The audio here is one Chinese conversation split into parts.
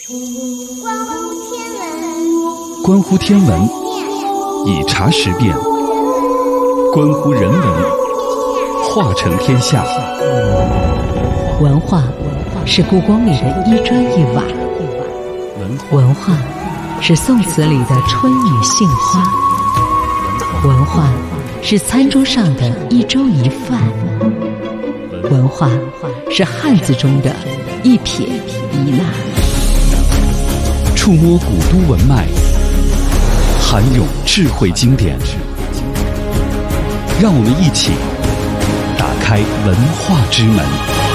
关乎天文，以茶识变；关乎人文，化成天下。 文化是故宫里的一砖一瓦，文化是宋词里的春雨杏花，文化是餐桌上的一粥一饭，文化是汉字中的一撇一捺。 触摸古都文脉，涵咏智慧经典，让我们一起打开文化之门。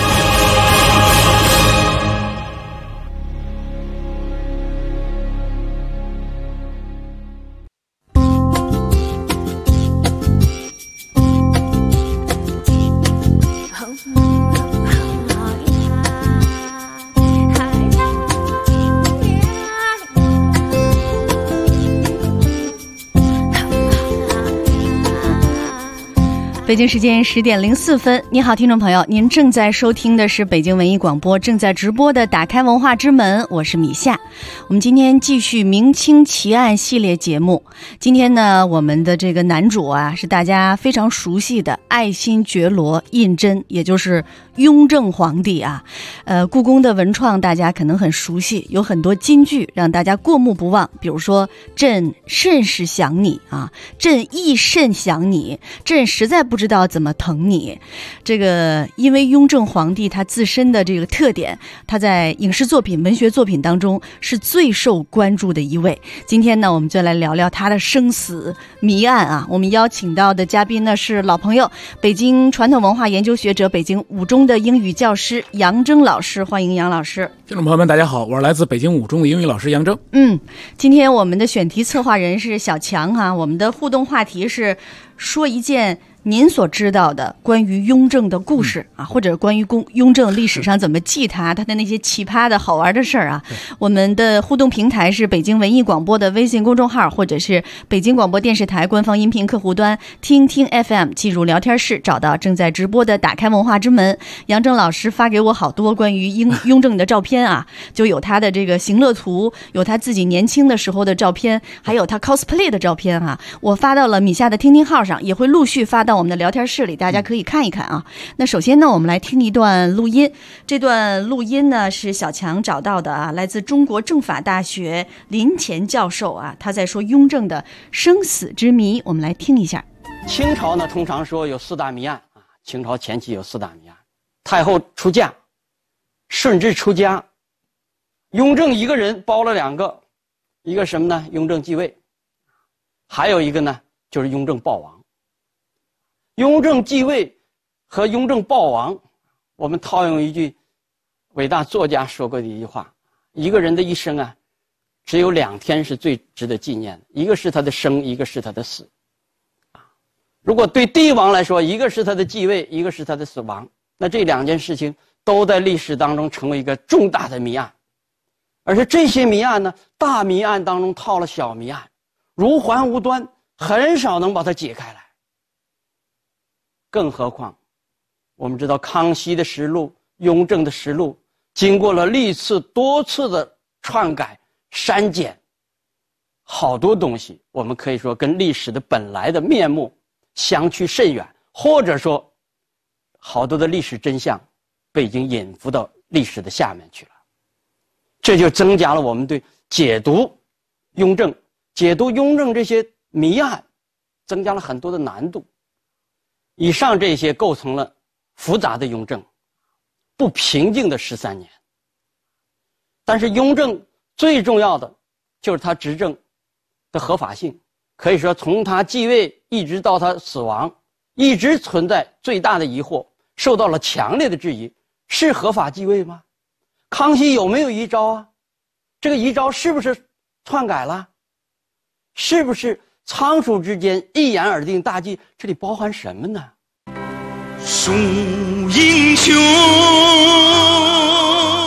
北京时间10点04分，你好，听众朋友，您正在收听的是北京文艺广播正在直播的打开文化之门，我是米夏。我们今天继续明清奇案系列节目。今天呢，我们的这个男主啊，是大家非常熟悉的爱新觉罗胤禛，也就是雍正皇帝啊。故宫的文创大家可能很熟悉，有很多金句让大家过目不忘，比如说朕甚是想你啊，朕亦甚想你，朕实在不知道怎么疼你。这个因为雍正皇帝他自身的这个特点，他在影视作品、文学作品当中是最受关注的一位。今天呢，我们就来聊聊他的生死谜案啊。我们邀请到的嘉宾呢是老朋友，北京传统文化研究学者、北京五中的英语教师杨铮老师，欢迎杨老师。 听众朋友们大家好，我是来自北京五中的英语老师杨铮。 今天我们的选题策划人是小强啊，我们的互动话题是说一件您所知道的关于雍正的故事啊，或者关于雍正历史上怎么记他的那些奇葩的好玩的事儿啊。我们的互动平台是北京文艺广播的微信公众号，或者是北京广播电视台官方音频客户端听听 FM， 进入聊天室找到正在直播的打开文化之门。杨铮老师发给我好多关于雍正的照片啊，就有他的这个行乐图，有他自己年轻的时候的照片，还有他 cosplay 的照片啊。我发到了米夏的听听号上，也会陆续发到我们的聊天室里，大家可以看一看啊。那首先呢，我们来听一段录音。这段录音呢是小强找到的啊，来自中国政法大学林乾教授啊，他在说雍正的生死之谜，我们来听一下。 清朝呢，通常说有4大谜案啊，清朝前期有4大谜案：太后出嫁、顺治出家、雍正一个人包了2个，一个什么呢？雍正继位，还有一个呢就是雍正暴亡。雍正继位和雍正暴亡，我们套用一句伟大作家说过的一句话：一个人的一生啊，只有2天是最值得纪念的，一个是他的生，一个是他的死。如果对帝王来说，一个是他的继位，一个是他的死亡，那这2件事情都在历史当中成为一个重大的谜案。而是这些谜案呢，大谜案当中套了小谜案，如环无端，很少能把它解开来。更何况我们知道康熙的实录、雍正的实录经过了历次多次的篡改删减，好多东西我们可以说跟历史的本来的面目相去甚远，或者说好多的历史真相被已经引伏到历史的下面去了。这就增加了我们对解读雍正这些谜案增加了很多的难度。以上这些构成了复杂的雍正，不平静的13年。但是雍正最重要的就是他执政的合法性，可以说从他继位一直到他死亡，一直存在最大的疑惑，受到了强烈的质疑：是合法继位吗？康熙有没有遗诏啊？这个遗诏是不是篡改了？是不是仓促之间一言而定大计？这里包含什么呢？ 数英雄，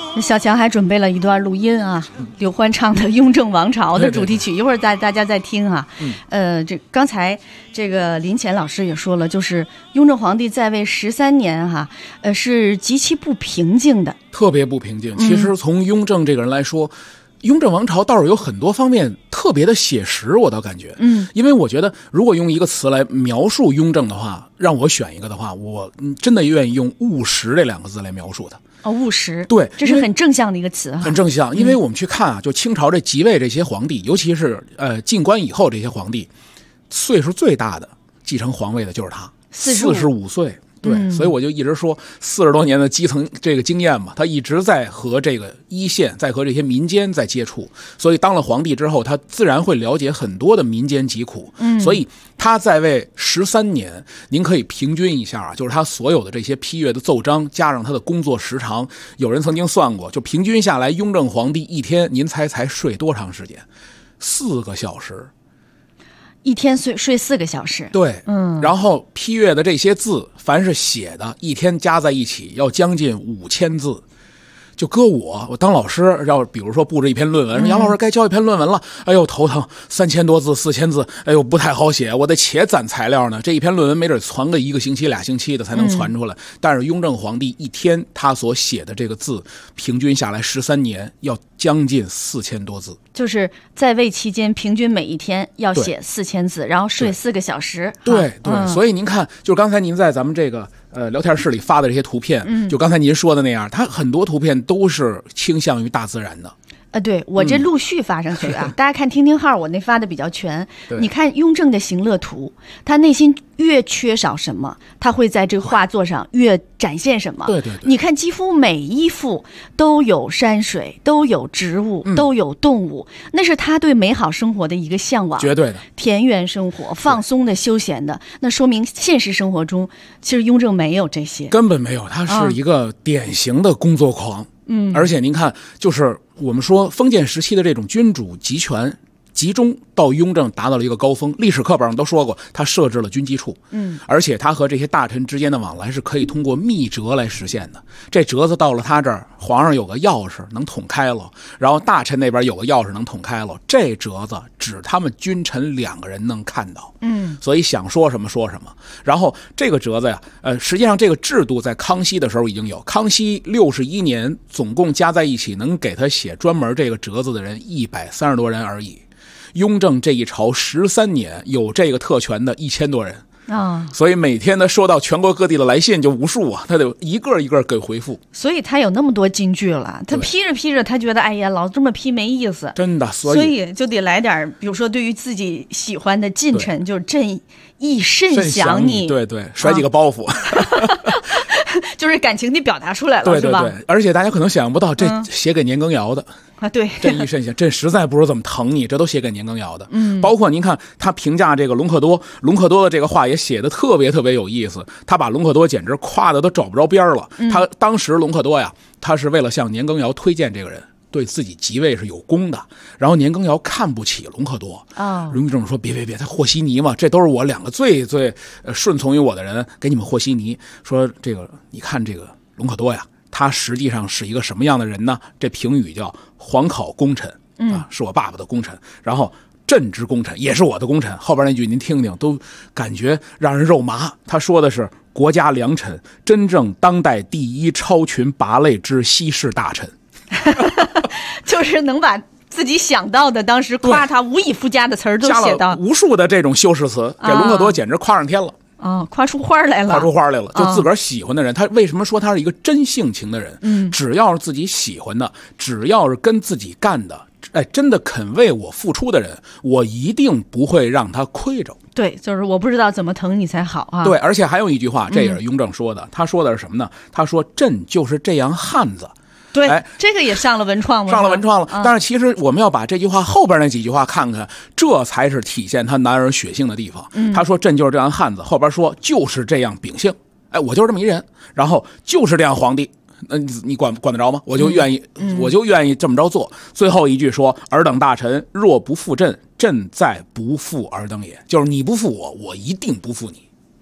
小强还准备了一段录音啊，刘欢唱的《雍正王朝》的主题曲，一会儿大家再听啊。这刚才这个林乾老师也说了，就是雍正皇帝在位13年哈，是极其不平静的， 特别不平静。其实从雍正这个人来说，雍正王朝倒是有很多方面特别的写实，我倒感觉，因为我觉得如果用一个词来描述雍正的话，让我选一个的话，我真的愿意用务实这2个字来描述它。 务实， 对， 这是很正向的一个词哈， 很正向。因为我们去看啊，就清朝这即位这些皇帝，尤其是进关以后这些皇帝，岁数最大的继承皇位的就是他，45岁。对，所以我就一直说40多年的基层这个经验嘛，他一直在和这个一线，在和这些民间在接触，所以当了皇帝之后，他自然会了解很多的民间疾苦。所以他在位13年，您可以平均一下啊，就是他所有的这些批阅的奏章，加上他的工作时长，有人曾经算过，就平均下来，雍正皇帝一天，您猜才睡多长时间？4个小时。 一天睡4个小时， 对，然后批阅的这些字，凡是写的，一天加在一起要将近5000字。就搁我当老师，要比如说布置一篇论文，杨老师该交一篇论文了，哎呦头疼，3000多字4000字，哎呦不太好写，我得且攒材料呢，这一篇论文没准传个1个星期2星期的才能传出来。但是雍正皇帝一天他所写的这个字，平均下来13年要将近4000多字， 就是在位期间平均每一天要写4000字，然后睡4个小时。 对，所以您看，就是刚才您在咱们这个聊天室里发的这些图片，就刚才您说的那样，它很多图片都是倾向于大自然的。 对，我这陆续发上去啊，大家看听听号，我那发的比较全。你看雍正的行乐图，他内心越缺少什么，他会在这个画作上越展现什么。 对， 你看几乎每一幅都有山水，都有植物，都有动物，那是他对美好生活的一个向往。 绝对的， 田园生活，放松的、休闲的，那说明现实生活中其实雍正没有这些， 根本没有，他是一个典型的工作狂。而且您看，就是我们说封建时期的这种君主集权集中到雍正达到了一个高峰，历史课本上都说过，他设置了军机处，而且他和这些大臣之间的往来是可以通过密折来实现的。这折子到了他这儿，皇上有个钥匙能捅开了，然后大臣那边有个钥匙能捅开了，这折子只他们君臣2个人能看到，所以想说什么说什么。然后这个折子呀，实际上这个制度在康熙的时候已经有，康熙61年总共加在一起能给他写专门这个折子的人130多人而已。雍正这一朝13年有这个特权的1000多人所以每天呢收到全国各地的来信就无数啊，他得一个一个给回复， 所以他有那么多金句了。他批着批着，他觉得哎呀，老这么批没意思， 真的，所以就得来点，比如说对于自己喜欢的近臣，就是朕亦甚想你， 对，甩几个包袱。 就是感情地表达出来了， 对， 是吧？ 而且大家可能想象不到，这写给年羹尧的对， 朕亦甚想，朕实在不知怎么疼你，这都写给年羹尧的。包括您看他评价这个隆科多的这个话也写的特别特别有意思，他把隆科多简直夸的都找不着边了。他当时隆科多呀，他是为了向年羹尧推荐这个人，对自己即位是有功的，然后年羹尧看不起隆科多雍正说别，他和稀泥嘛，这都是我2个最顺从于我的人，给你们和稀泥。说这个你看这个隆科多呀，他实际上是一个什么样的人呢？这评语叫皇考功臣是我爸爸的功臣，然后朕之功臣也是我的功臣。后边那句您听听，都感觉让人肉麻。他说的是国家良臣，真正当代第一超群拔类之稀世大臣。 就是能把自己想到的当时夸他无以复加的词儿都写到， 加了无数的这种修饰词，给隆科多简直夸上天了。 夸出花来了， 就自个儿喜欢的人，他为什么说他是一个真性情的人？只要是自己喜欢的，只要是跟自己干的，真的肯为我付出的人，我一定不会让他亏着。 对，就是我不知道怎么疼你才好啊。 对，而且还有一句话，这也是雍正说的，他说的是什么呢？他说朕就是这样汉子。 对，这个也上了文创吗？ 上了文创了。但是其实我们要把这句话后边那几句话看看，这才是体现他男儿血性的地方。他说朕就是这样汉子，后边说就是这样秉性，我就是这么一人，然后就是这样皇帝，你管得着吗？我就愿意这么着做。最后一句说尔等大臣若不负朕，朕再不负尔等也，就是你不负我，我一定不负你。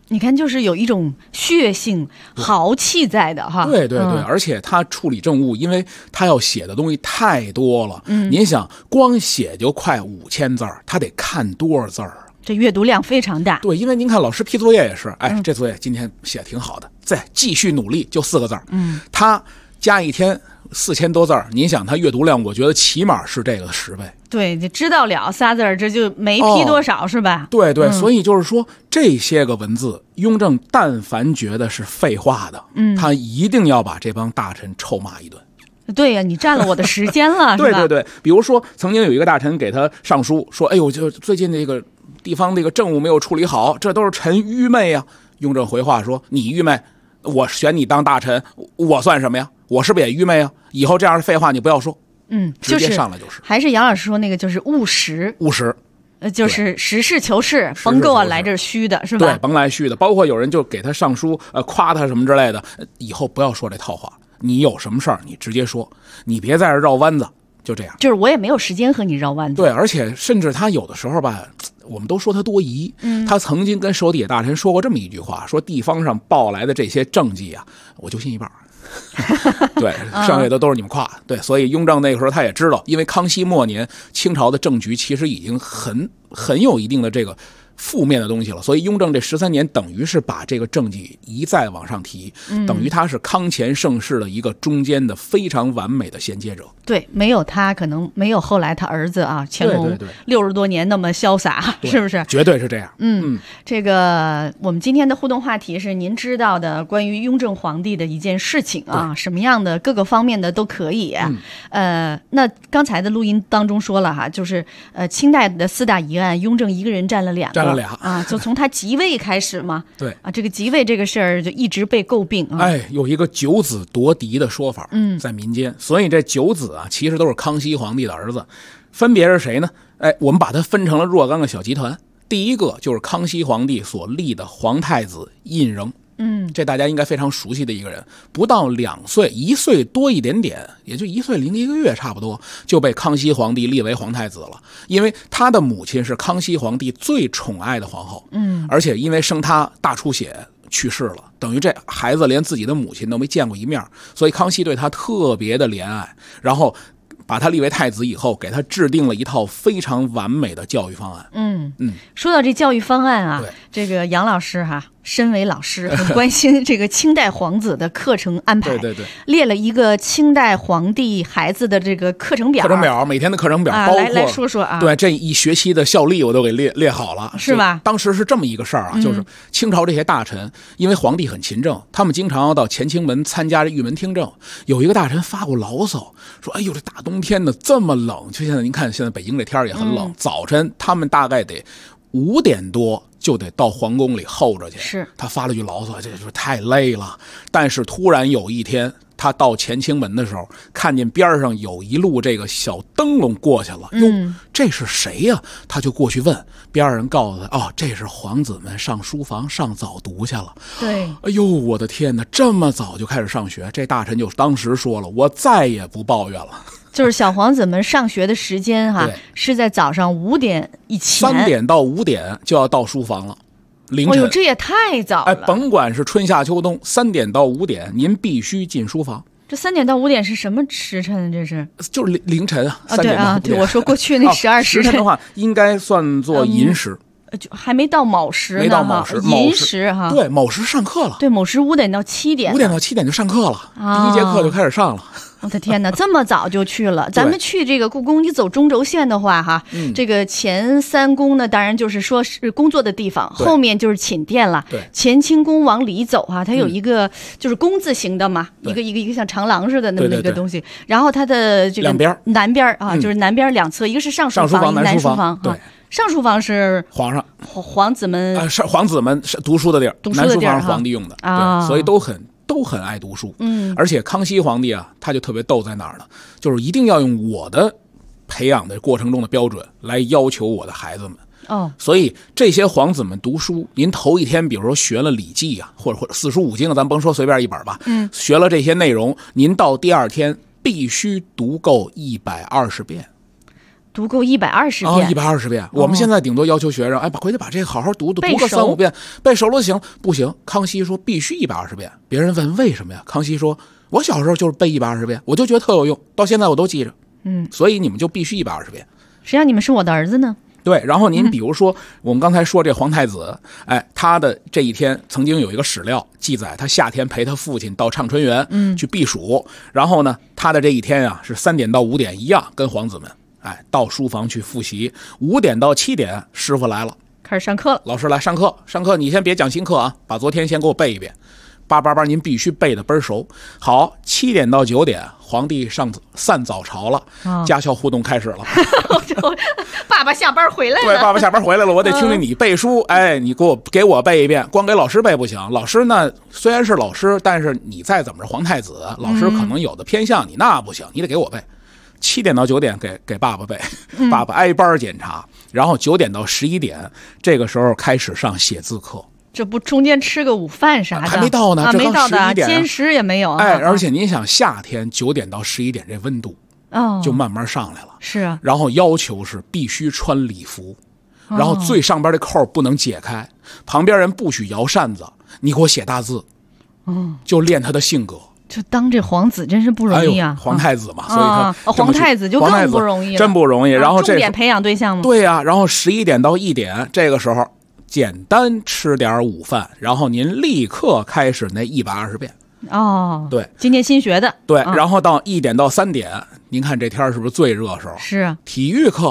你看，就是有一种血性、豪气在的哈。 对对对，而且他处理政务，因为他要写的东西太多了。您想，光写就快5000字，他得看多少字儿？ 这阅读量非常大。 对，因为您看老师批作业也是，这作业今天写挺好的，再继续努力，就4个字。他加一天4000多字，您想他阅读量，我觉得起码是这个10倍。 对，就知道了仨字，这就没批多少，是吧？ 对对，所以就是说这些个文字，雍正但凡觉得是废话的，他一定要把这帮大臣臭骂一顿。 对呀，你占了我的时间了， 对对对，比如说曾经有一个大臣给他上书说：“哎呦，就最近这个地方这个政务没有处理好，这都是臣愚昧呀。”雍正回话说：“你愚昧，我选你当大臣，我算什么呀？我是不是也愚昧啊？以后这样的废话你不要说。”直接上来就是， 还是杨老师说那个就是务实，就是实事求是，甭给我来这虚的，是吧？ 对，甭来虚的。包括有人就给他上书，夸他什么之类的，以后不要说这套话。你有什么事儿，你直接说，你别在这绕弯子，就这样。 就是我也没有时间和你绕弯子。 对，而且甚至他有的时候吧，我们都说他多疑。他曾经跟手底下大臣说过这么一句话，说地方上报来的这些政绩啊，我就信一半。对，剩下的都是你们夸。对，所以雍正那个时候他也知道，因为康熙末年清朝的政局其实已经很有一定的这个负面的东西了，所以雍正这13年等于是把这个政绩一再往上提，等于他是康乾盛世的一个中间的非常完美的衔接者。 对，没有他可能没有后来他儿子啊乾隆60多年那么潇洒，是不是？ 绝对是这样。 这个我们今天的互动话题是您知道的关于雍正皇帝的一件事情啊，什么样的各个方面的都可以。那刚才的录音当中说了哈，就是清代的4大疑案，雍正一个人占了2个。啊，就从他即位开始嘛。 对啊，这个即位这个事儿就一直被诟病啊。 有一个9子夺嫡的说法，在民间，所以这9子啊，其实都是康熙皇帝的儿子，分别是谁呢？我们把它分成了若干个小集团。第一个就是康熙皇帝所立的皇太子胤禛。这大家应该非常熟悉的一个人，不到2岁，1岁多一点点，也就1岁零1个月差不多，就被康熙皇帝立为皇太子了。因为他的母亲是康熙皇帝最宠爱的皇后，而且因为生他大出血去世了，等于这孩子连自己的母亲都没见过一面，所以康熙对他特别的怜爱，然后把他立为太子以后，给他制定了一套非常完美的教育方案。 说到这教育方案啊，这个杨老师身为老师很关心这个清代皇子的课程安排。 对， 列了一个清代皇帝孩子的这个课程表， 每天的课程表，包括来说说啊。 对，这一学期的效力我都给列好了， 是吧？当时是这么一个事儿啊，就是清朝这些大臣，因为皇帝很勤政，他们经常要到乾清门参加御门听政。有一个大臣发过牢骚，说：“哎呦，这大冬天的这么冷，就现在您看，现在北京这天也很冷，早晨他们大概得5点多就得到皇宫里候着去。” 是他发了句牢骚，这就是太累了。但是突然有一天，他到乾清门的时候，看见边上有一路这个小灯笼过去了，这是谁呀？他就过去问，边上人告诉他，这是皇子们上书房上早读去了。 对， 哎呦，我的天哪，这么早就开始上学？这大臣就当时说了，我再也不抱怨了。 就是小皇子们上学的时间是在早上5点以前 ，3点到5点就要到书房了。凌晨， 这也太早了。 甭管是春夏秋冬，3点到5点您必须进书房。 这3点到5点是什么时辰？这是就是凌晨啊 ！3点到5点。对，我说过去那12 时辰的话，应该算作寅时。 就还没到卯时呢， 没到卯时， 寅时哈。 对，卯时上课了。 对，卯时5点到7点。 5点到7点就上课了，第1节课就开始上了。 我的天哪，这么早就去了！咱们去这个故宫，你走中轴线的话，这个前3宫呢，当然就是说是工作的地方，后面就是寝殿了。 对， 乾清宫往里走它有一个就是工字形的嘛，一个像长廊似的那么一个东西。然后它的这个南边就是南边2侧，一个是上书房，南书房。 对。 上书房是皇子们是皇子们读书的地儿，南书房是皇帝用的对，所以都很爱读书。而且康熙皇帝啊，他就特别逗在哪儿呢？就是一定要用我的培养的过程中的标准来要求我的孩子们。所以这些皇子们读书，您头一天比如说学了《礼记》啊，或者四书五经，咱甭说随便一本吧，学了这些内容，您到第2天必须读够120遍。 读够120遍 120遍。我们现在顶多要求学生，回去把这个好好读个3、5遍，背熟了就行。不行，康熙说必须120遍。别人问为什么呀？康熙说，我小时候就是背120遍，我就觉得特有用，到现在我都记着。所以你们就必须120遍。 谁让你们是我的儿子呢？ 对，然后您比如说，我们刚才说这皇太子，他的这一天曾经有一个史料记载，他夏天陪他父亲到畅春园去避暑，然后呢，他的这一天啊是3点到5点一样，跟皇子们到书房去复习，5点到7点师傅来了， 开始上课了， 老师来上课，你先别讲新课啊，把昨天先给我背一遍。888您必须背得倍儿熟。好，7点到9点，皇帝散早朝了，家校互动开始了。 爸爸下班回来了。 对，爸爸下班回来了，我得听听你背书。你给我背一遍，光给老师背不行。老师呢，虽然是老师，但是你再怎么着皇太子，老师可能有的偏向你，那不行，你得给我背。7点到9点给爸爸背，爸爸挨班检查，然后9点到11点，这个时候开始上写字课。 这不中间吃个午饭啥的还没到呢， 没到的， 兼食也没有。 而且您想夏天9点到11点这温度就慢慢上来了。 是啊。 然后要求是必须穿礼服，然后最上边的扣不能解开，旁边人不许摇扇子，你给我写大字。就练他的性格。 就当这皇子真是不容易啊！ 皇太子嘛，所以他皇太子就更不容易了， 真不容易。然后重点培养对象嘛。 对呀，然后11点到1点这个时候，简单吃点午饭，然后您立刻开始那120遍。对， 今天新学的。 对，然后到1点到3点，您看这天是不是最热时候？ 是啊， 体育课。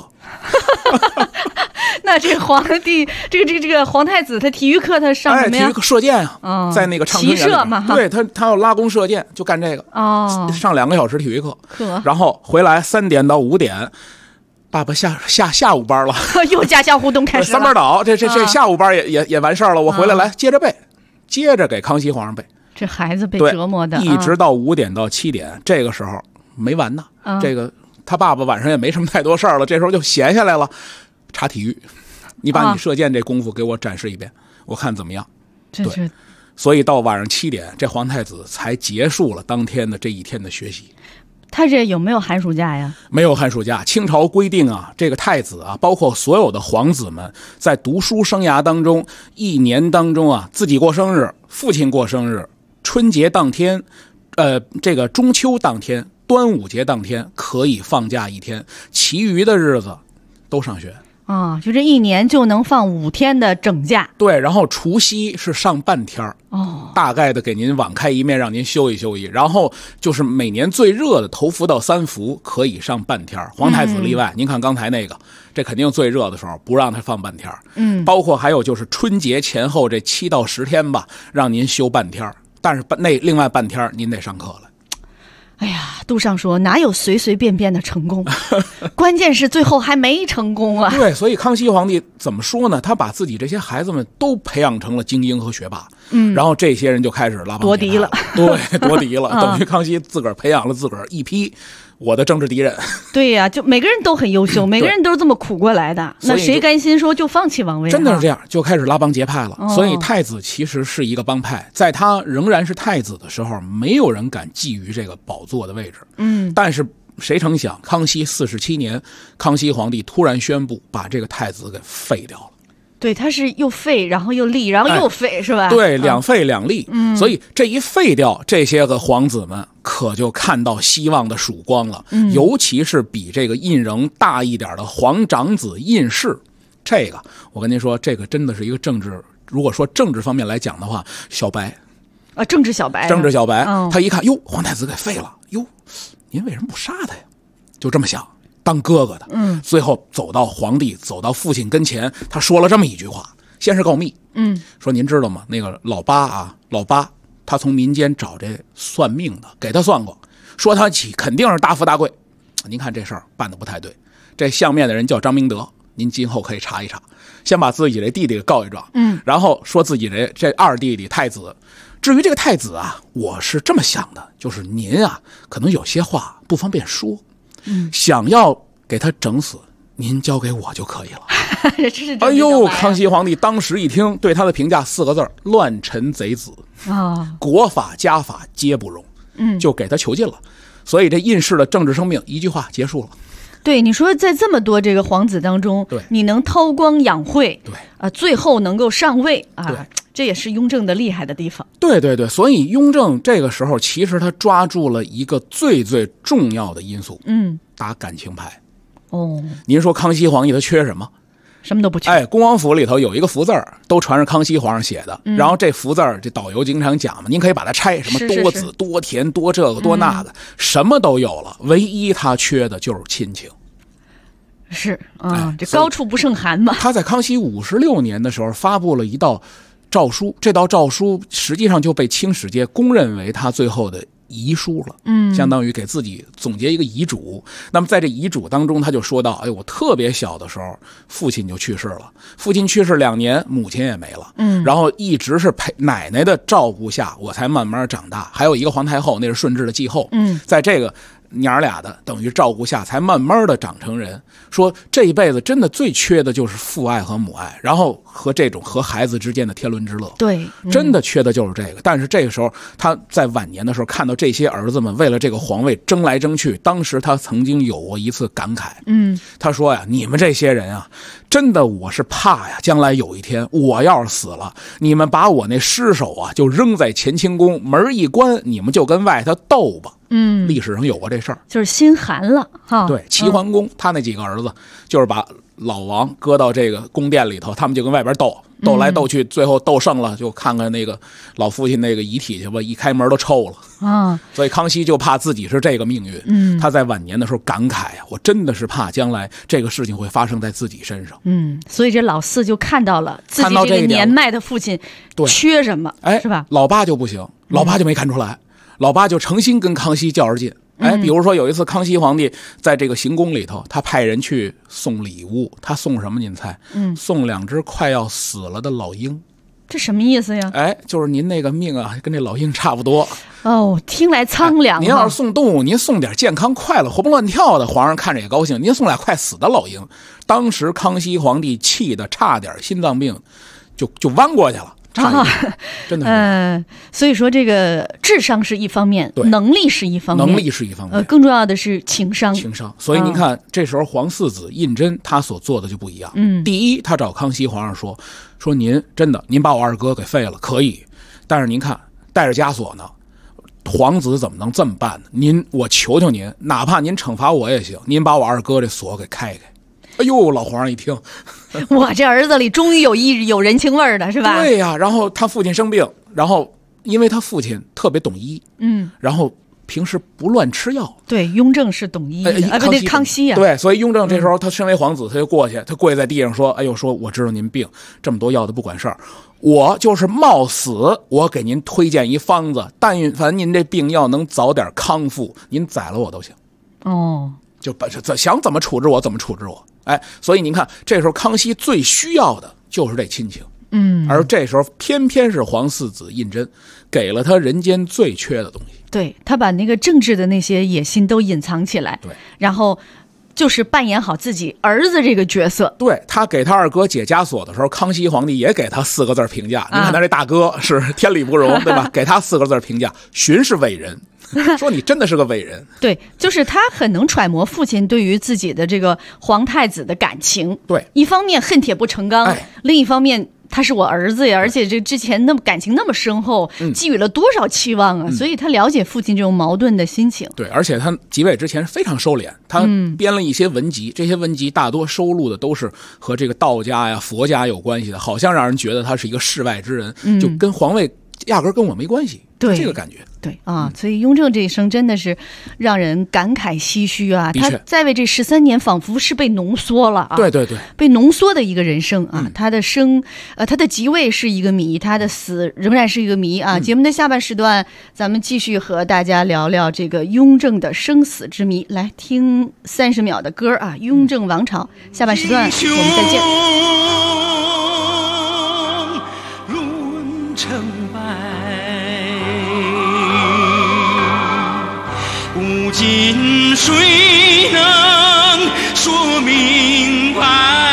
那这皇帝，这个皇太子，他体育课他上什么呀？ 体育课射箭啊，在那个畅春园骑射嘛。 对，他要拉弓射箭，就干这个。上2个小时体育课，然后回来3点到5点，爸爸下午班了， 又家校互动开始了。 3班倒，这下午班也完事儿了。我回来接着背，接着给康熙皇上背。 这孩子被折磨的， 一直到5点到7点，这个时候没完呢。这个他爸爸晚上也没什么太多事儿了，这时候就闲下来了。查体育，你把你射箭这功夫给我展示一遍，我看怎么样。对，所以到晚上7点，这皇太子才结束了当天的这一天的学习。 他这有没有寒暑假呀？ 没有寒暑假。清朝规定啊，这个太子啊，包括所有的皇子们，在读书生涯当中，1年当中啊，自己过生日，父亲过生日，春节当天，这个中秋当天，端午节当天可以放假1天，其余的日子都上学。 就这1年就能放5天的整假。 对，然后除夕是上半天大概的给您网开一面，让您休息。然后就是每年最热的头伏到3伏可以上半天，皇太子例外。您看刚才那个，这肯定最热的时候不让他放半天。包括还有就是春节前后这7到10天吧，让您休半天，但是另外半天您得上课了。 哎呀，杜尚说哪有随随便便的成功，关键是最后还没成功啊。 对，所以康熙皇帝怎么说呢？他把自己这些孩子们都培养成了精英和学霸，然后这些人就开始拉帮夺嫡了。 对，夺嫡了，等于康熙自个儿培养了自个儿一批我的政治敌人。 对呀，就每个人都很优秀，每个人都是这么苦过来的，那谁甘心说就放弃王位？ 真的是这样，就开始拉帮结派了。所以太子其实是一个帮派，在他仍然是太子的时候，没有人敢觊觎这个宝座的位置。但是谁成想，康熙47年，康熙皇帝突然宣布把这个太子给废掉了。 对，他是又废，然后又立，然后又废，是吧？ 对，两废两立。所以这一废掉，这些个皇子们可就看到希望的曙光了。尤其是比这个胤禛大一点的皇长子胤禑，这个我跟您说，这个真的是一个政治，如果说政治方面来讲的话，小白啊，政治小白， 他一看，哟，皇太子给废了，哟，您为什么不杀他呀？就这么想。当哥哥的，最后走到皇帝，走到父亲跟前，他说了这么一句话，先是告密，说您知道吗？那个老八，他从民间找这算命的，给他算过，说他肯定是大富大贵。您看这事儿办得不太对，这相面的人叫张明德，您今后可以查一查，先把自己这弟弟给告一状，然后说自己这二弟弟太子。至于这个太子啊，我是这么想的，就是您啊，可能有些话不方便说。想要给他整死，您交给我就可以了。哎呦，康熙皇帝当时一听，对他的评价4个字：乱臣贼子国法家法皆不容。就给他囚禁了。所以这胤禑的政治生命一句话结束了。 对，你说在这么多这个皇子当中， 对， 你能韬光养晦， 对， 最后能够上位啊，这也是雍正的厉害的地方。 对对对，所以雍正这个时候其实他抓住了一个最最重要的因素，打感情牌。 哦， 您说康熙皇帝他缺什么？ 什么都不缺。 哎，恭王府里头有一个福字儿，都传是康熙皇上写的。然后这福字儿，这导游经常讲嘛，您可以把它拆，什么多子多田多这个多那个，什么都有了，唯一他缺的就是亲情。 是啊，这高处不胜寒嘛。 他在康熙56年的时候发布了一道诏书，这道诏书实际上就被清史界公认为他最后的遗书了，相当于给自己总结一个遗嘱。那么在这遗嘱当中，他就说到，哎，我特别小的时候，父亲就去世了，父亲去世2年，母亲也没了，然后一直是陪奶奶的照顾下，我才慢慢长大。还有一个皇太后，那是顺治的继后，在这个娘俩的等于照顾下，才慢慢的长成人。说这一辈子真的最缺的就是父爱和母爱，然后和这种和孩子之间的天伦之乐。 对， 真的缺的就是这个。但是这个时候他在晚年的时候看到这些儿子们为了这个皇位争来争去，当时他曾经有过一次感慨，他说呀，你们这些人啊，真的我是怕呀，将来有一天我要是死了，你们把我那尸首啊就扔在乾清宫，门一关，你们就跟外头斗吧。历史上有过这事儿， 就是心寒了哈。 对，齐桓公他那几个儿子就是把老王搁到这个宫殿里头，他们就跟外边斗来斗去，最后斗胜了，就看看那个老父亲那个遗体去吧，一开门都臭了啊。所以康熙就怕自己是这个命运，他在晚年的时候感慨啊，我真的是怕将来这个事情会发生在自己身上。 所以这老四就看到了自己这个年迈的父亲缺什么，是吧？ 老八就不行，老八就没看出来。老八就诚心跟康熙较着劲，比如说有一次康熙皇帝在这个行宫里头，他派人去送礼物，他送什么您猜？送2只快要死了的老鹰。 这什么意思呀？ 就是您那个命啊，跟这老鹰差不多。 哦，听来苍凉。 您要是送动物，您送点健康快乐活蹦乱跳的，皇上看着也高兴。您送俩快死的老鹰，当时康熙皇帝气得差点心脏病就弯过去了。真的是所以说这个智商是一方面，能力是一方面，更重要的是情商。 所以您看，这时候皇四子胤禛他所做的就不一样。第一，他找康熙皇上说您真的，您把我二哥给废了可以，但是您看带着枷锁呢，皇子怎么能这么办呢？我求求您，哪怕您惩罚我也行，您把我二哥这锁给开开。哎呦，老皇上一听， 我这儿子里终于有人情味儿的是吧？ 对呀，然后他父亲生病，然后因为他父亲特别懂医，然后平时不乱吃药。 对，雍正是懂医的，不对，康熙啊。 对，所以雍正这时候他身为皇子，他就过去，他跪在地上说：“哎呦，说我知道您病，这么多药都不管事儿，我就是冒死，我给您推荐一方子，但凡您这病要能早点康复，您宰了我都行。” 哦， 就想怎么处置我怎么处置我。所以您看，这时候康熙最需要的就是这亲情，而这时候偏偏是皇四子胤禛给了他人间最缺的东西。 对，他把那个政治的那些野心都隐藏起来， 对， 然后就是扮演好自己儿子这个角色。 对，他给他二哥解枷锁的时候，康熙皇帝也给他4个字评价。你看他这大哥是天理不容，对吧？给他4个字评价：荀是伟人。说你真的是个伟人。 对，就是他很能揣摩父亲对于自己的这个皇太子的感情。 对， 一方面恨铁不成钢，另一方面他是我儿子呀，而且这之前那么感情那么深厚，寄予了多少期望啊，所以他了解父亲这种矛盾的心情。 对，而且他即位之前非常收敛，他编了一些文集，这些文集大多收录的都是和这个道家呀、佛家有关系的，好像让人觉得他是一个世外之人，就跟皇位压根跟我没关系。对，这个感觉。 对啊，所以雍正这一生真的是让人感慨唏嘘啊！他在位这13年，仿佛是被浓缩了啊！ 对对对， 被浓缩的一个人生啊！他的即位是一个谜，他的死仍然是一个谜啊！节目的下半时段，咱们继续和大家聊聊这个雍正的生死之谜。来听30秒的歌啊！雍正王朝，下半时段我们再见。 论成败，古今谁能说明白？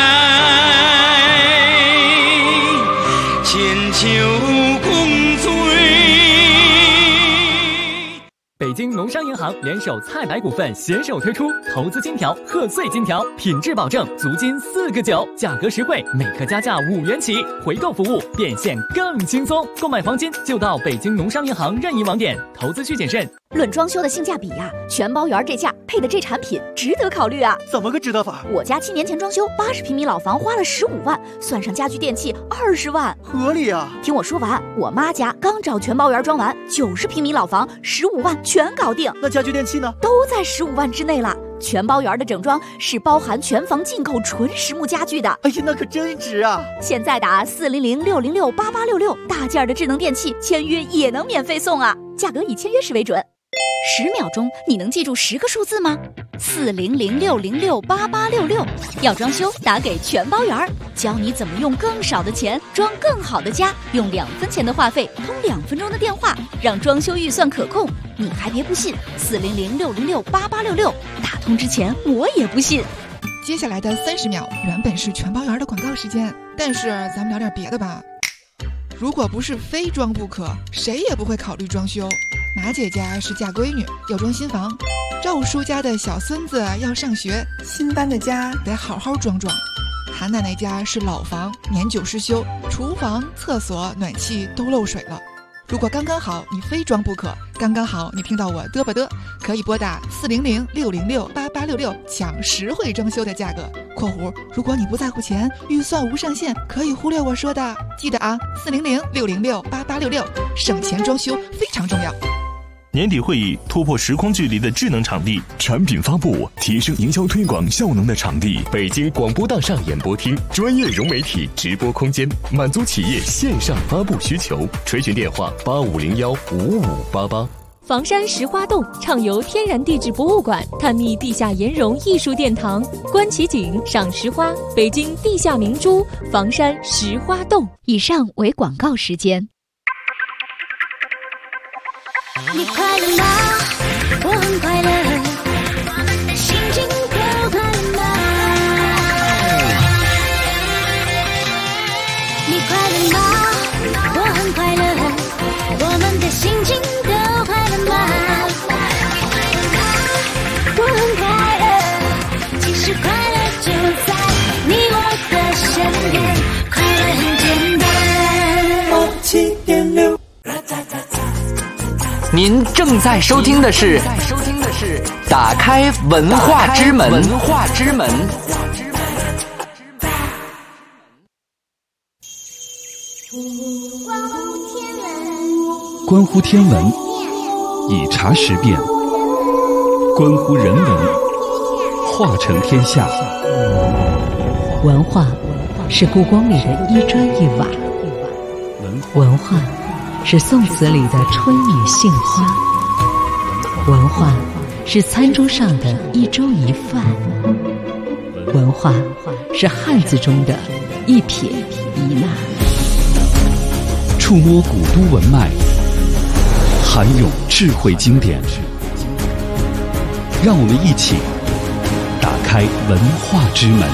千秋功罪。 北京农农商银行联手菜百股份携手推出投资金条、贺岁金条，品质保证，足金4个9，价格实惠，每克加价5元起，回购服务变现更轻松。购买黄金就到北京农商银行任意网点，投资需谨慎。 论装修的性价比呀，全包园这价配的这产品值得考虑啊！ 怎么个值得法？ 我家7年前装修，80平米老房花了15万，算上家具电器20万， 合理啊！ 听我说完，我妈家刚找全包园装完，90平米老房15万全搞定。 那家具电器呢？ 都在15万之内了。全包园的整装是包含全房进口纯实木家具的。 哎呀，那可真值啊！ 现在打400-606-8866，大件的智能电器签约也能免费送啊！价格以签约时为准。10秒钟，你能记住10个数字吗？400-606-8866。要装修，打给全包园，教你怎么用更少的钱装更好的家，用2分钱的话费通2分钟的电话，让装修预算可控。你还别不信，400-606-8866，打通之前我也不信。 接下来的30秒原本是全包园的广告时间，但是咱们聊点别的吧。如果不是非装不可，谁也不会考虑装修。马姐家是嫁闺女，要装新房；赵叔家的小孙子要上学，新搬的家得好好装装。韩奶奶家是老房，年久失修，厨房、厕所、暖气都漏水了。如果刚刚好你非装不可，刚刚好你听到我嘚吧嘚，可以拨打400-606-8866抢实惠装修的价格（括弧如果你不在乎钱，预算无上限，可以忽略我说的）。记得啊，400-606-8866，省钱装修非常重要。 年底会议突破时空距离的智能场地， 产品发布提升营销推广效能的场地， 北京广播大厦演播厅，专业融媒体直播空间，满足企业线上发布需求。垂询电话85015588。 房山石花洞畅游天然地质博物馆，探秘地下岩溶艺术殿堂，观奇景，赏石花，北京地下明珠，房山石花洞。 以上为广告时间。 你快乐吗？我很快乐，我们的心情都快乐吗？你快乐吗？我很快乐，我们的心情都快乐吗？我很快乐，其实快乐就在你我的身边，快乐很简单。7.6。 您正在收听的是打开文化之门。 关乎天文，以茶识变；关乎人文，化成天下。 文化是故宫里的一砖一瓦，文化是宋词里的春雨杏花，文化是餐桌上的一粥一饭，文化是汉字中的一撇一捺。 触摸古都文脉，涵咏智慧经典，让我们一起打开文化之门。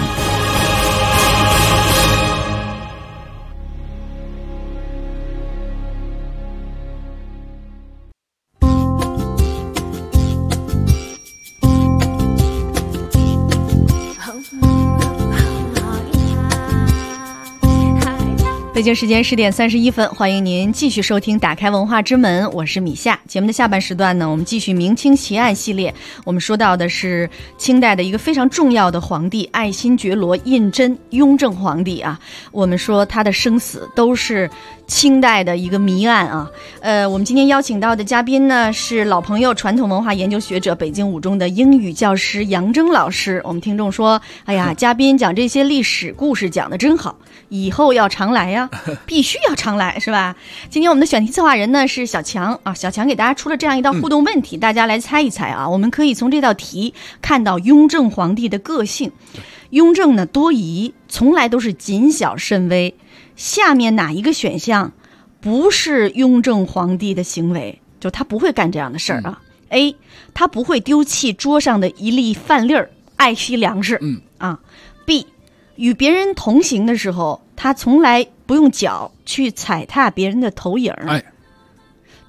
北京时间10点31分，欢迎您继续收听打开文化之门，我是米夏。节目的下半时段呢，我们继续明清奇案系列，我们说到的是清代的一个非常重要的皇帝爱新觉罗胤禛雍正皇帝啊。我们说他的生死都是清代的一个谜案啊。我们今天邀请到的嘉宾呢是老朋友，传统文化研究学者，北京五中的英语教师杨铮老师。我们听众说，哎呀，嘉宾讲这些历史故事讲得真好，以后要常来呀，必须要常来，是吧？今天我们的选题策划人呢是小强啊，小强给大家出了这样一道互动问题，大家来猜一猜啊。我们可以从这道题看到雍正皇帝的个性。雍正呢多疑，从来都是谨小慎微。下面哪一个选项不是雍正皇帝的行为？就他不会干这样的事儿啊。A， 他不会丢弃桌上的一粒饭粒儿，爱惜粮食。B， 与别人同行的时候，他从来不用脚去踩踏别人的头影。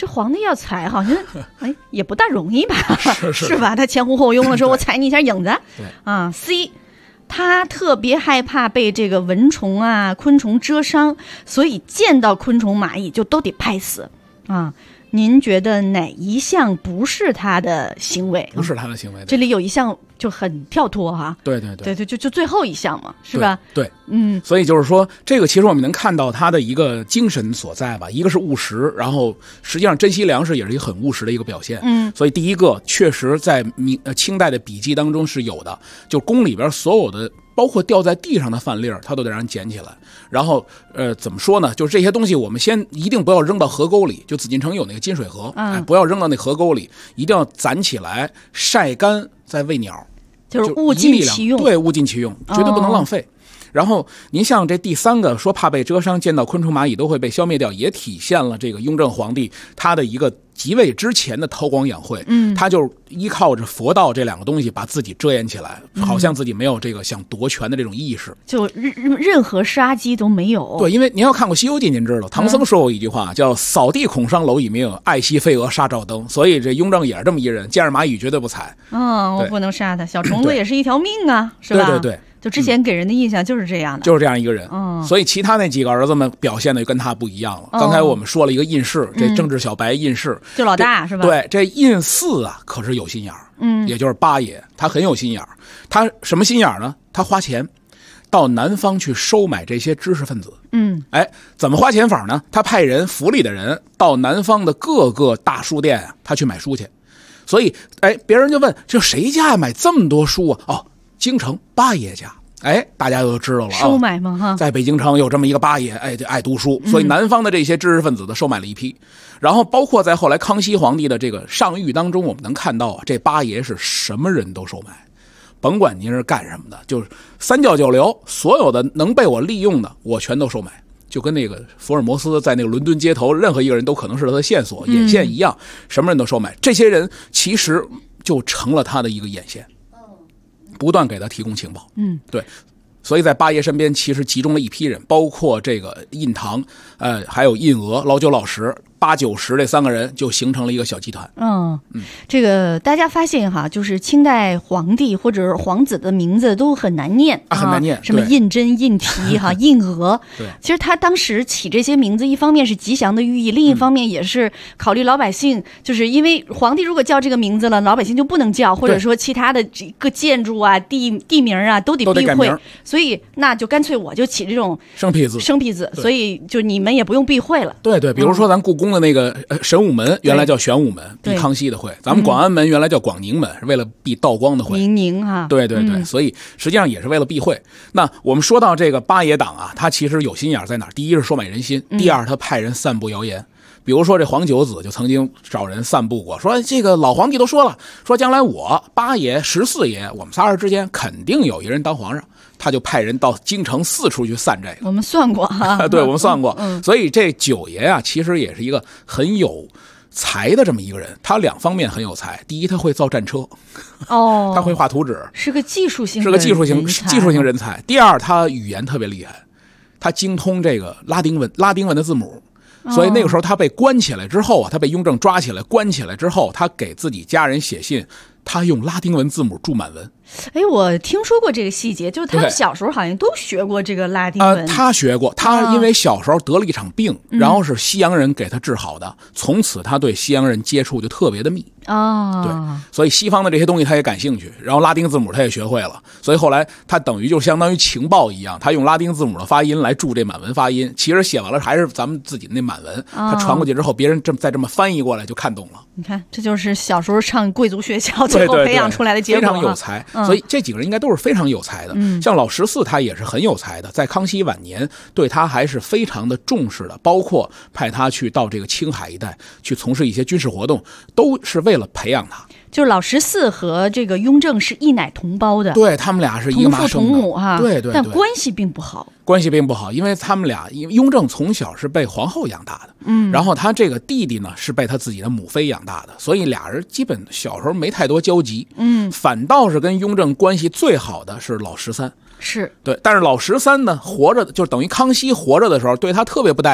这皇帝要踩，好像也不大容易吧？ 是吧？他前呼后拥的时候，我踩你一下影子。啊 ，C， 他特别害怕被这个蚊虫啊、昆虫蛰伤，所以见到昆虫、蚂蚁就都得拍死啊。您觉得哪一项不是他的行为？ 不是他的行为。 这里有一项就很跳脱哈。 对， 就最后一项嘛，是吧？ 对，所以就是说，这个其实我们能看到他的一个精神所在吧。一个是务实，然后实际上珍惜粮食也是一个很务实的一个表现。所以第一个确实在清代的笔记当中是有的，就宫里边所有的。包括掉在地上的饭粒儿，他都得让人捡起来。然后，怎么说呢？就是这些东西，我们先一定不要扔到河沟里。就紫禁城有那个金水河，不要扔到那河沟里，一定要攒起来晒干再喂鸟， 就是物尽其用。 对，物尽其用，绝对不能浪费。然后您像这第三个说怕被蛰伤，见到昆虫蚂蚁都会被消灭掉，也体现了这个雍正皇帝他的一个即位之前的韬光养晦。他就依靠着佛道这两个东西把自己遮掩起来，好像自己没有这个想夺权的这种意识， 就任何杀机都没有。 对，因为您要看过《西游记》，您知道唐僧说过一句话叫扫地恐伤蝼蚁命，爱惜飞蛾杀照灯。所以这雍正也是这么一人，见着蚂蚁绝对不踩。 我不能杀它，小虫子也是一条命啊，是吧？ 对。 就之前给人的印象就是这样的， 就是这样一个人。所以其他那几个儿子们表现的就跟他不一样了。刚才我们说了一个印氏，这政治小白印氏， 就老大是吧？ 对，这印四啊可是有心眼儿，也就是八爷，他很有心眼儿。他什么心眼儿呢？他花钱到南方去收买这些知识分子。怎么花钱法呢？他派人府里的人到南方的各个大书店啊，他去买书去。所以别人就问，这谁家买这么多书啊？京城八爷家。大家都知道了， 收买嘛哈， 在北京城有这么一个八爷，就爱读书，所以南方的这些知识分子的收买了一批。然后包括在后来康熙皇帝的这个上谕当中，我们能看到这八爷是什么人都收买，甭管您是干什么的，就是三教九流，所有的能被我利用的，我全都收买。就跟那个福尔摩斯在那个伦敦街头，任何一个人都可能是他的线索、眼线一样，什么人都收买。这些人其实就成了他的一个眼线。不断给他提供情报，对，所以在八爷身边其实集中了一批人，包括这个印堂，还有印额、老九、老十、八九十这三个人就形成了一个小集团。 这个大家发现哈，就是清代皇帝或者皇子的名字都很难念， 很难念， 什么胤禛、胤禔哈、胤额。 对， 其实他当时起这些名字，一方面是吉祥的寓意，另一方面也是考虑老百姓，就是因为皇帝如果叫这个名字了，老百姓就不能叫，或者说其他的这个建筑啊、地名啊都得避讳，所以那就干脆我就起这种生僻字， 所以就你们也不用避讳了。 对，比如说咱故宫的那个神武门，原来叫玄武门，避康熙的讳；咱们广安门原来叫广宁门，是为了避道光的讳。 宁哈， 对，所以实际上也是为了避讳。那我们说到这个八爷党啊，他其实有心眼在哪儿？第一是收买人心，第二他派人散布谣言。比如说这皇九子就曾经找人散布过，说这个老皇帝都说了，说将来我八爷、14爷，我们仨人之间肯定有一人当皇上。他就派人到京城四处去散这个。 我们算过哈， 对，我们算过。所以这九爷啊，其实也是一个很有才的这么一个人。他两方面很有才，第一他会造战车，他会画图纸， 是个技术型人才。第二，他语言特别厉害，他精通这个拉丁文的字母。所以那个时候他被关起来之后啊，他被雍正抓起来关起来之后，他给自己家人写信，他用拉丁文字母注满文。 我听说过这个细节，就是他们小时候好像都学过这个拉丁文。 他学过，他因为小时候得了一场病，然后是西洋人给他治好的，从此他对西洋人接触就特别的密。对，所以西方的这些东西他也感兴趣，然后拉丁字母他也学会了，所以后来他等于就相当于情报一样，他用拉丁字母的发音来注这满文发音，其实写完了还是咱们自己的那满文，他传过去之后，别人再这么翻译过来就看懂了。 你看，这就是小时候上贵族学校最后培养出来的结果， 非常有才。所以这几个人应该都是非常有才的。像老14他也是很有才的，在康熙晚年对他还是非常的重视的，包括派他去到这个青海一带去从事一些军事活动，都是为了培养他。 就是老14和这个雍正是一奶同胞的， 对，他们俩是一个妈生的， 同父同母哈。 对， 但关系并不好。 因为他们俩，雍正从小是被皇后养大的，然后他这个弟弟呢是被他自己的母妃养大的，所以俩人基本小时候没太多交集。反倒是跟雍正关系最好的是老13， 是对，但是老13呢活着就等于康熙活着的时候对他特别不待见。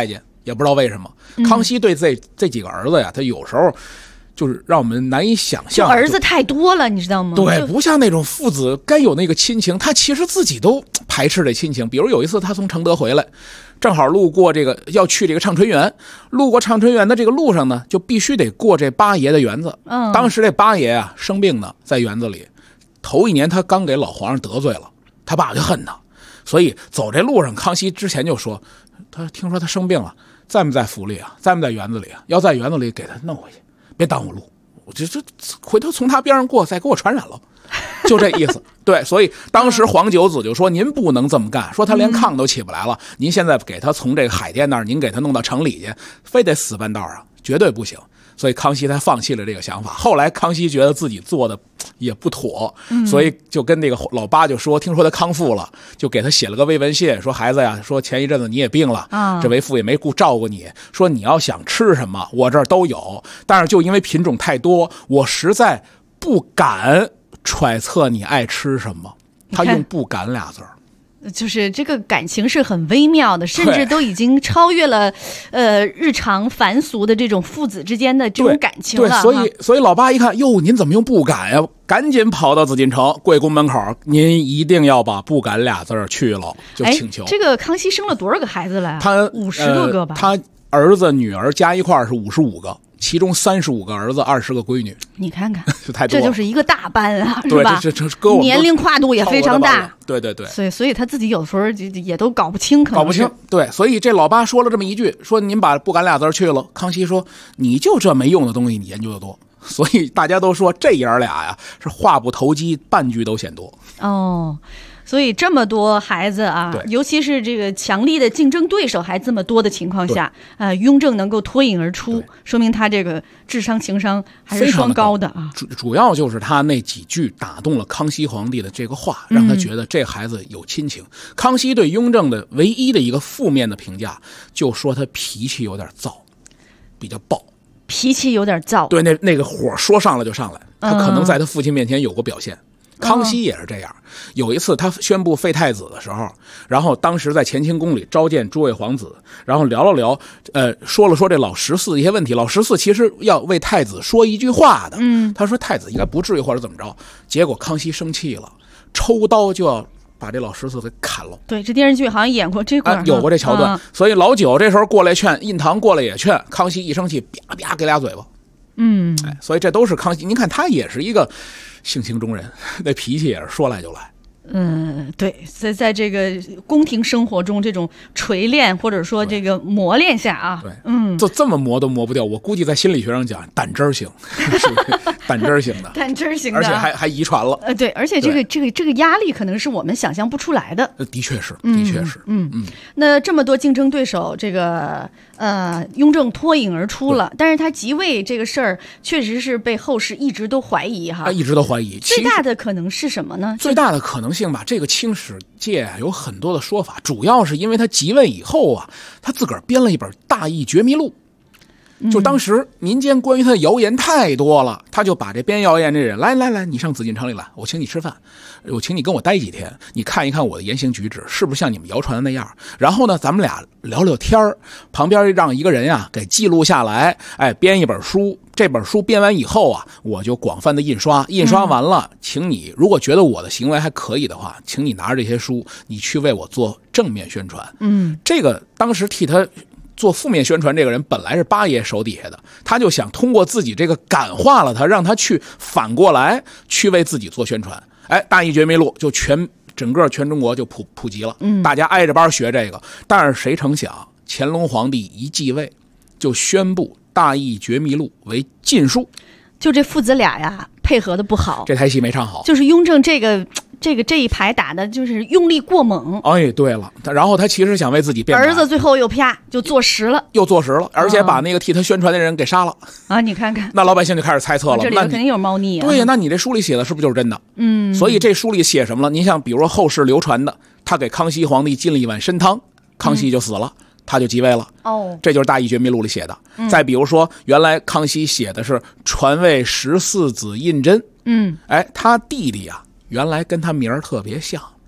也不知道为什么。康熙对这几个儿子呀，他有时候就是让我们难以想象， 儿子太多了，你知道吗？ 对，不像那种父子该有那个亲情，他其实自己都排斥这亲情。比如有一次他从承德回来，正好路过要去这个畅春园，路过畅春园的这个路上呢，就必须得过这八爷的园子。当时这八爷啊生病呢，在园子里，头一年他刚给老皇上得罪了，他爸就恨他，所以走这路上，康熙之前就说，他听说他生病了，在不在府里啊？在不在园子里啊？要在园子里给他弄回去，别耽误路。我这回头从他边上过，再给我传染了，就这意思。对，所以当时皇九子就说，您不能这么干，说他连炕都起不来了，您现在给他从这个海淀那儿，您给他弄到城里去，非得死半道啊，绝对不行。所以康熙才放弃了这个想法。后来康熙觉得自己做的也不妥，所以就跟那个老八就说，听说他康复了，就给他写了个慰问信，说孩子呀，说前一阵子你也病了，这为父也没顾照顾你，说你要想吃什么我这儿都有，但是就因为品种太多，我实在不敢揣测你爱吃什么。他用不敢俩字儿， 就是这个感情是很微妙的，甚至都已经超越了日常凡俗的这种父子之间的这种感情了。 对，所以老八一看，哟，您怎么用不敢呀？赶紧跑到紫禁城贵宫门口，您一定要把不敢俩字去了，就请求。 这个康熙生了多少个孩子了？ 他 50多个吧？ 他儿子女儿加一块是55个。其中35个儿子，20个闺女。 你看看， 这就是一个大班啊， 是吧？这年龄跨度也非常大。 对。 所以他自己有时候也都搞不清， 搞不清。对，所以这老八说了这么一句，说您把不敢俩字去了。康熙说，你就这没用的东西，你研究的多。所以大家都说这爷儿俩呀是话不投机，半句都嫌多。 哦。所以这么多孩子啊，尤其是这个强力的竞争对手还这么多的情况下，雍正能够脱颖而出，说明他这个智商情商还是双高的啊。 主要就是他那几句打动了康熙皇帝的这个话，让他觉得这孩子有亲情。康熙对雍正的唯一的一个负面的评价，就说他脾气有点躁，比较暴。 脾气有点躁， 对，那个火说上来就上来，他可能在他父亲面前有过表现。康熙也是这样，有一次他宣布废太子的时候，然后当时在乾清宫里召见诸位皇子，然后聊了聊，说了说这老14一些问题。老14其实要为太子说一句话的，他说太子应该不至于或者怎么着，结果康熙生气了，抽刀就要把这老14给砍了。 对，这电视剧好像演过这块， 有过这桥段。所以老九这时候过来劝，印堂过来也劝，康熙一生气，啪啪给俩嘴巴。所以这都是康熙。您看他也是一个性情中人，那脾气也是说来就来。 对，在这个宫廷生活中，这种锤炼或者说这个磨练下啊， 对，这么磨都磨不掉。我估计在心理学上讲，胆汁型，胆汁型的， 胆汁型的， 而且还遗传了。 对，而且这个压力可能是我们想象不出来的。 的确是， 那这么多竞争对手，这个雍正脱颖而出了，但是他即位这个事儿，确实是被后世一直都怀疑哈， 一直都怀疑。 最大的可能是什么呢？ 最大的可能性吧，这个清史界有很多的说法，主要是因为他即位以后啊，他自个儿编了一本《大义觉迷录》。就当时民间关于他的谣言太多了，他就把这编谣言这人来，你上紫禁城里来，我请你吃饭，我请你跟我待几天，你看一看我的言行举止是不是像你们谣传的那样。然后呢，咱们俩聊聊天儿，旁边让一个人呀给记录下来，编一本书。这本书编完以后啊，我就广泛的印刷完了，请你如果觉得我的行为还可以的话，请你拿着这些书，你去为我做正面宣传。这个当时替他做负面宣传这个人本来是八爷手底下的，他就想通过自己这个感化了他，让他去反过来去为自己做宣传。大义觉迷录就整个全中国就普及了，大家挨着班学这个。但是谁成想，乾隆皇帝一继位就宣布大义觉迷录为禁书。 就这父子俩呀配合的不好， 这台戏没唱好。 就是雍正这一排打的就是用力过猛。 对了，然后他其实想为自己辩白， 儿子最后又啪就坐实了， 而且把那个替他宣传的人给杀了啊！你看看， 那老百姓就开始猜测了， 这里肯定有猫腻啊。 对呀，那你这书里写的是不是就是真的？所以这书里写什么了？你像比如说后世流传的，他给康熙皇帝进了一碗参汤，康熙就死了。他就继位了，这就是《大义觉迷录》里写的。再比如说，原来康熙写的是传位14子胤禛，他弟弟啊，原来跟他名儿特别像。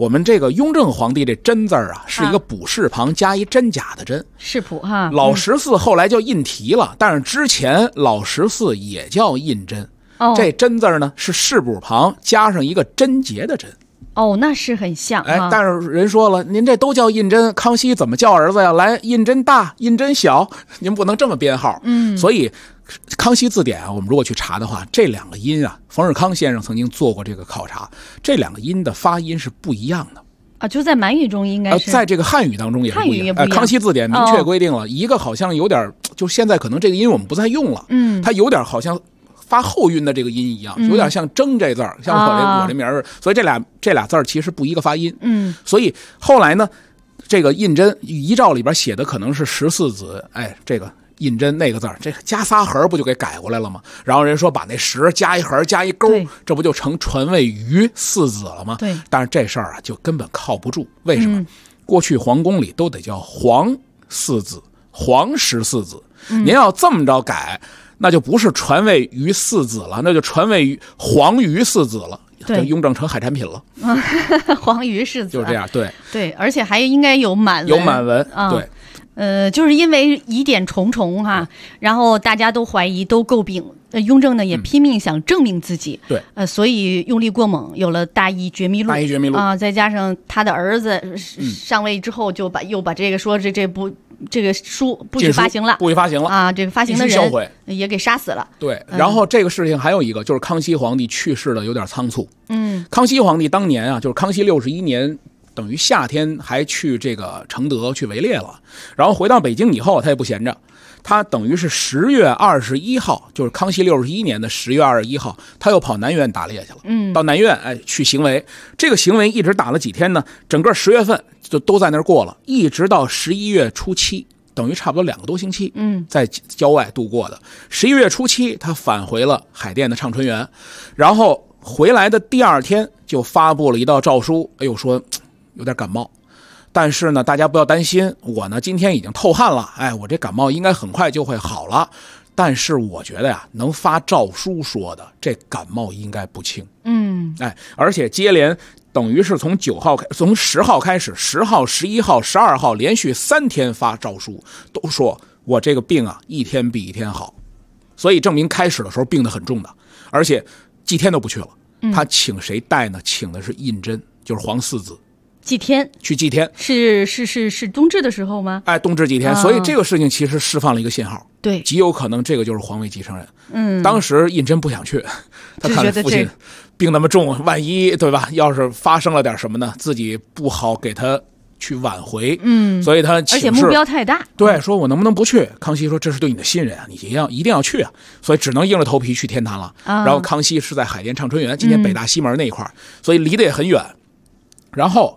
我们这个雍正皇帝这真字啊，是一个卜筮旁加一真假的真， 世谱哈。 老14后来叫印题了，但是之前老14也叫印真。这真字呢是世卜旁加上一个贞洁的贞。 那是很像。 但是人说了，您这都叫胤禛，康熙怎么叫儿子呀？来，胤禛大，胤禛小，您不能这么编号。所以康熙字典啊，我们如果去查的话，这两个音啊，冯日康先生曾经做过这个考察，这两个音的发音是不一样的啊，就在满语中应该是， 在这个汉语当中也是不一样。康熙字典明确规定了，一个好像有点，就现在可能这个音我们不再用了，它有点好像发后韵的这个音一样，有点像征这字儿，像我这名儿，所以这俩字儿其实不一个发音。所以后来呢，这个胤禛遗诏里边写的可能是14子，这个胤禛那个字儿，这加仨横不就给改过来了吗？然后人说把那10加一横加一勾，这不就成传位于4子了吗？ 对。 但是这事儿啊就根本靠不住，为什么？过去皇宫里都得叫皇4子、皇14子，您要这么着改，那就不是传位于4子了，那就传位于皇于4子了。 对， 雍正成海产品了。 皇于世子就是这样。 对，而且还应该有满文。 有满文。对。 就是因为疑点重重哈，然后大家都怀疑，都诟病。雍正呢也拼命想证明自己。 对。 所以用力过猛，有了《大义绝密录》。 大义绝密录啊，再加上他的儿子上位之后，就又把这个说这个书不许发行了， 不许发行了啊！这个发行的人也给杀死了。 对，然后这个事情还有一个，就是康熙皇帝去世的有点仓促。康熙皇帝当年啊，就是康熙61年，等于夏天还去这个承德去围猎了，然后回到北京以后，他也不闲着，他等于是10月21号，就是康熙61年的10月21号，他又跑南苑打猎去了。到南苑去行围，这个行围一直打了几天呢？整个10月份就都在那儿过了，一直到11月初7，等于差不多2个多星期，在郊外度过的。11月初7，他返回了海淀的畅春园，然后回来的第2天就发布了一道诏书，说有点感冒，但是呢，大家不要担心，我呢今天已经透汗了，我这感冒应该很快就会好了。但是我觉得呀，能发诏书说的这感冒应该不轻。而且接连等于是从10号开始，10号、11号、12号连续3天发诏书，都说我这个病啊一天比一天好，所以证明开始的时候病得很重的，而且祭天都不去了。他请谁带呢？请的是胤禛，就是皇4子。 祭天， 去祭天， 是冬至的时候吗？ 冬至祭天，所以这个事情其实释放了一个信号， 对， 极有可能这个就是皇位继承人。当时胤禛不想去，他看父亲病那么重，万一对吧？要是发生了点什么呢，自己不好给他去挽回。所以他而且目标太大， 对，说我能不能不去？康熙说这是对你的信任啊，你一定要去啊，所以只能硬着头皮去天坛了。然后康熙是在海淀畅春园，今天北大西门那一块，所以离得也很远。然后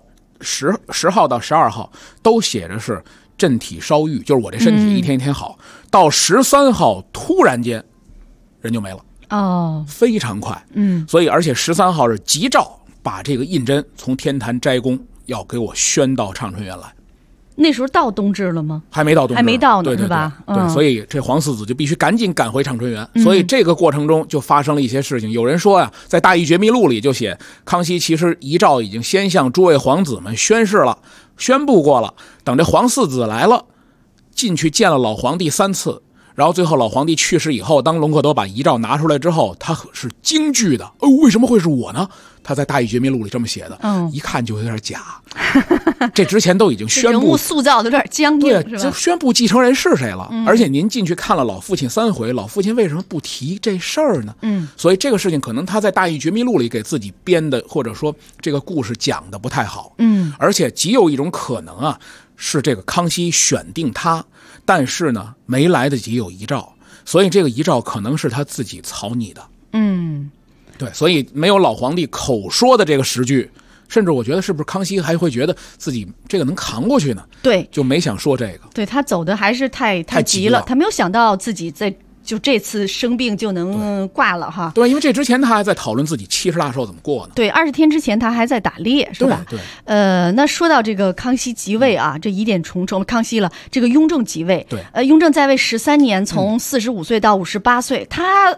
10号到12号都写着是振体稍愈，就是我这身体一天一天好。到13号突然间人就没了，非常快。所以而且13号是急诏把这个胤禛从天坛斋宫要给我宣到畅春园来。 那时候到冬至了吗？ 还没到冬至， 还没到呢， 对是吧？ 对，所以这皇4子就必须赶紧赶回畅春园。所以这个过程中就发生了一些事情。有人说呀，在《大义绝密录》里就写，康熙其实遗诏已经先向诸位皇子们宣誓了，宣布过了。等这皇4子来了，进去见了老皇帝3次，然后最后老皇帝去世以后，当隆科多把遗诏拿出来之后，他是惊惧的，为什么会是我呢？他在《大义绝密录》里这么写的，一看就有点假。这之前都已经宣布， 人物塑造的有点僵硬， 对，就宣布继承人是谁了。而且您进去看了老父亲3回，老父亲为什么不提这事儿呢？所以这个事情可能他在《大义绝密录》里给自己编的，或者说这个故事讲的不太好。而且极有一种可能啊，是这个康熙选定他，但是呢没来得及有遗诏，所以这个遗诏可能是他自己草拟的。对，所以没有老皇帝口说的这个10句，甚至我觉得是不是康熙还会觉得自己这个能扛过去呢？ 对， 就没想说这个。 对，他走的还是太急了，他没有想到自己就这次生病就能挂了哈。 对，因为这之前他还在讨论自己70大寿怎么过呢。 对，20天之前他还在打猎，是吧？ 对。 那说到这个康熙即位啊，这疑点重重。康熙了，这个雍正即位。 对。 雍正在位13年，从45岁到58岁，他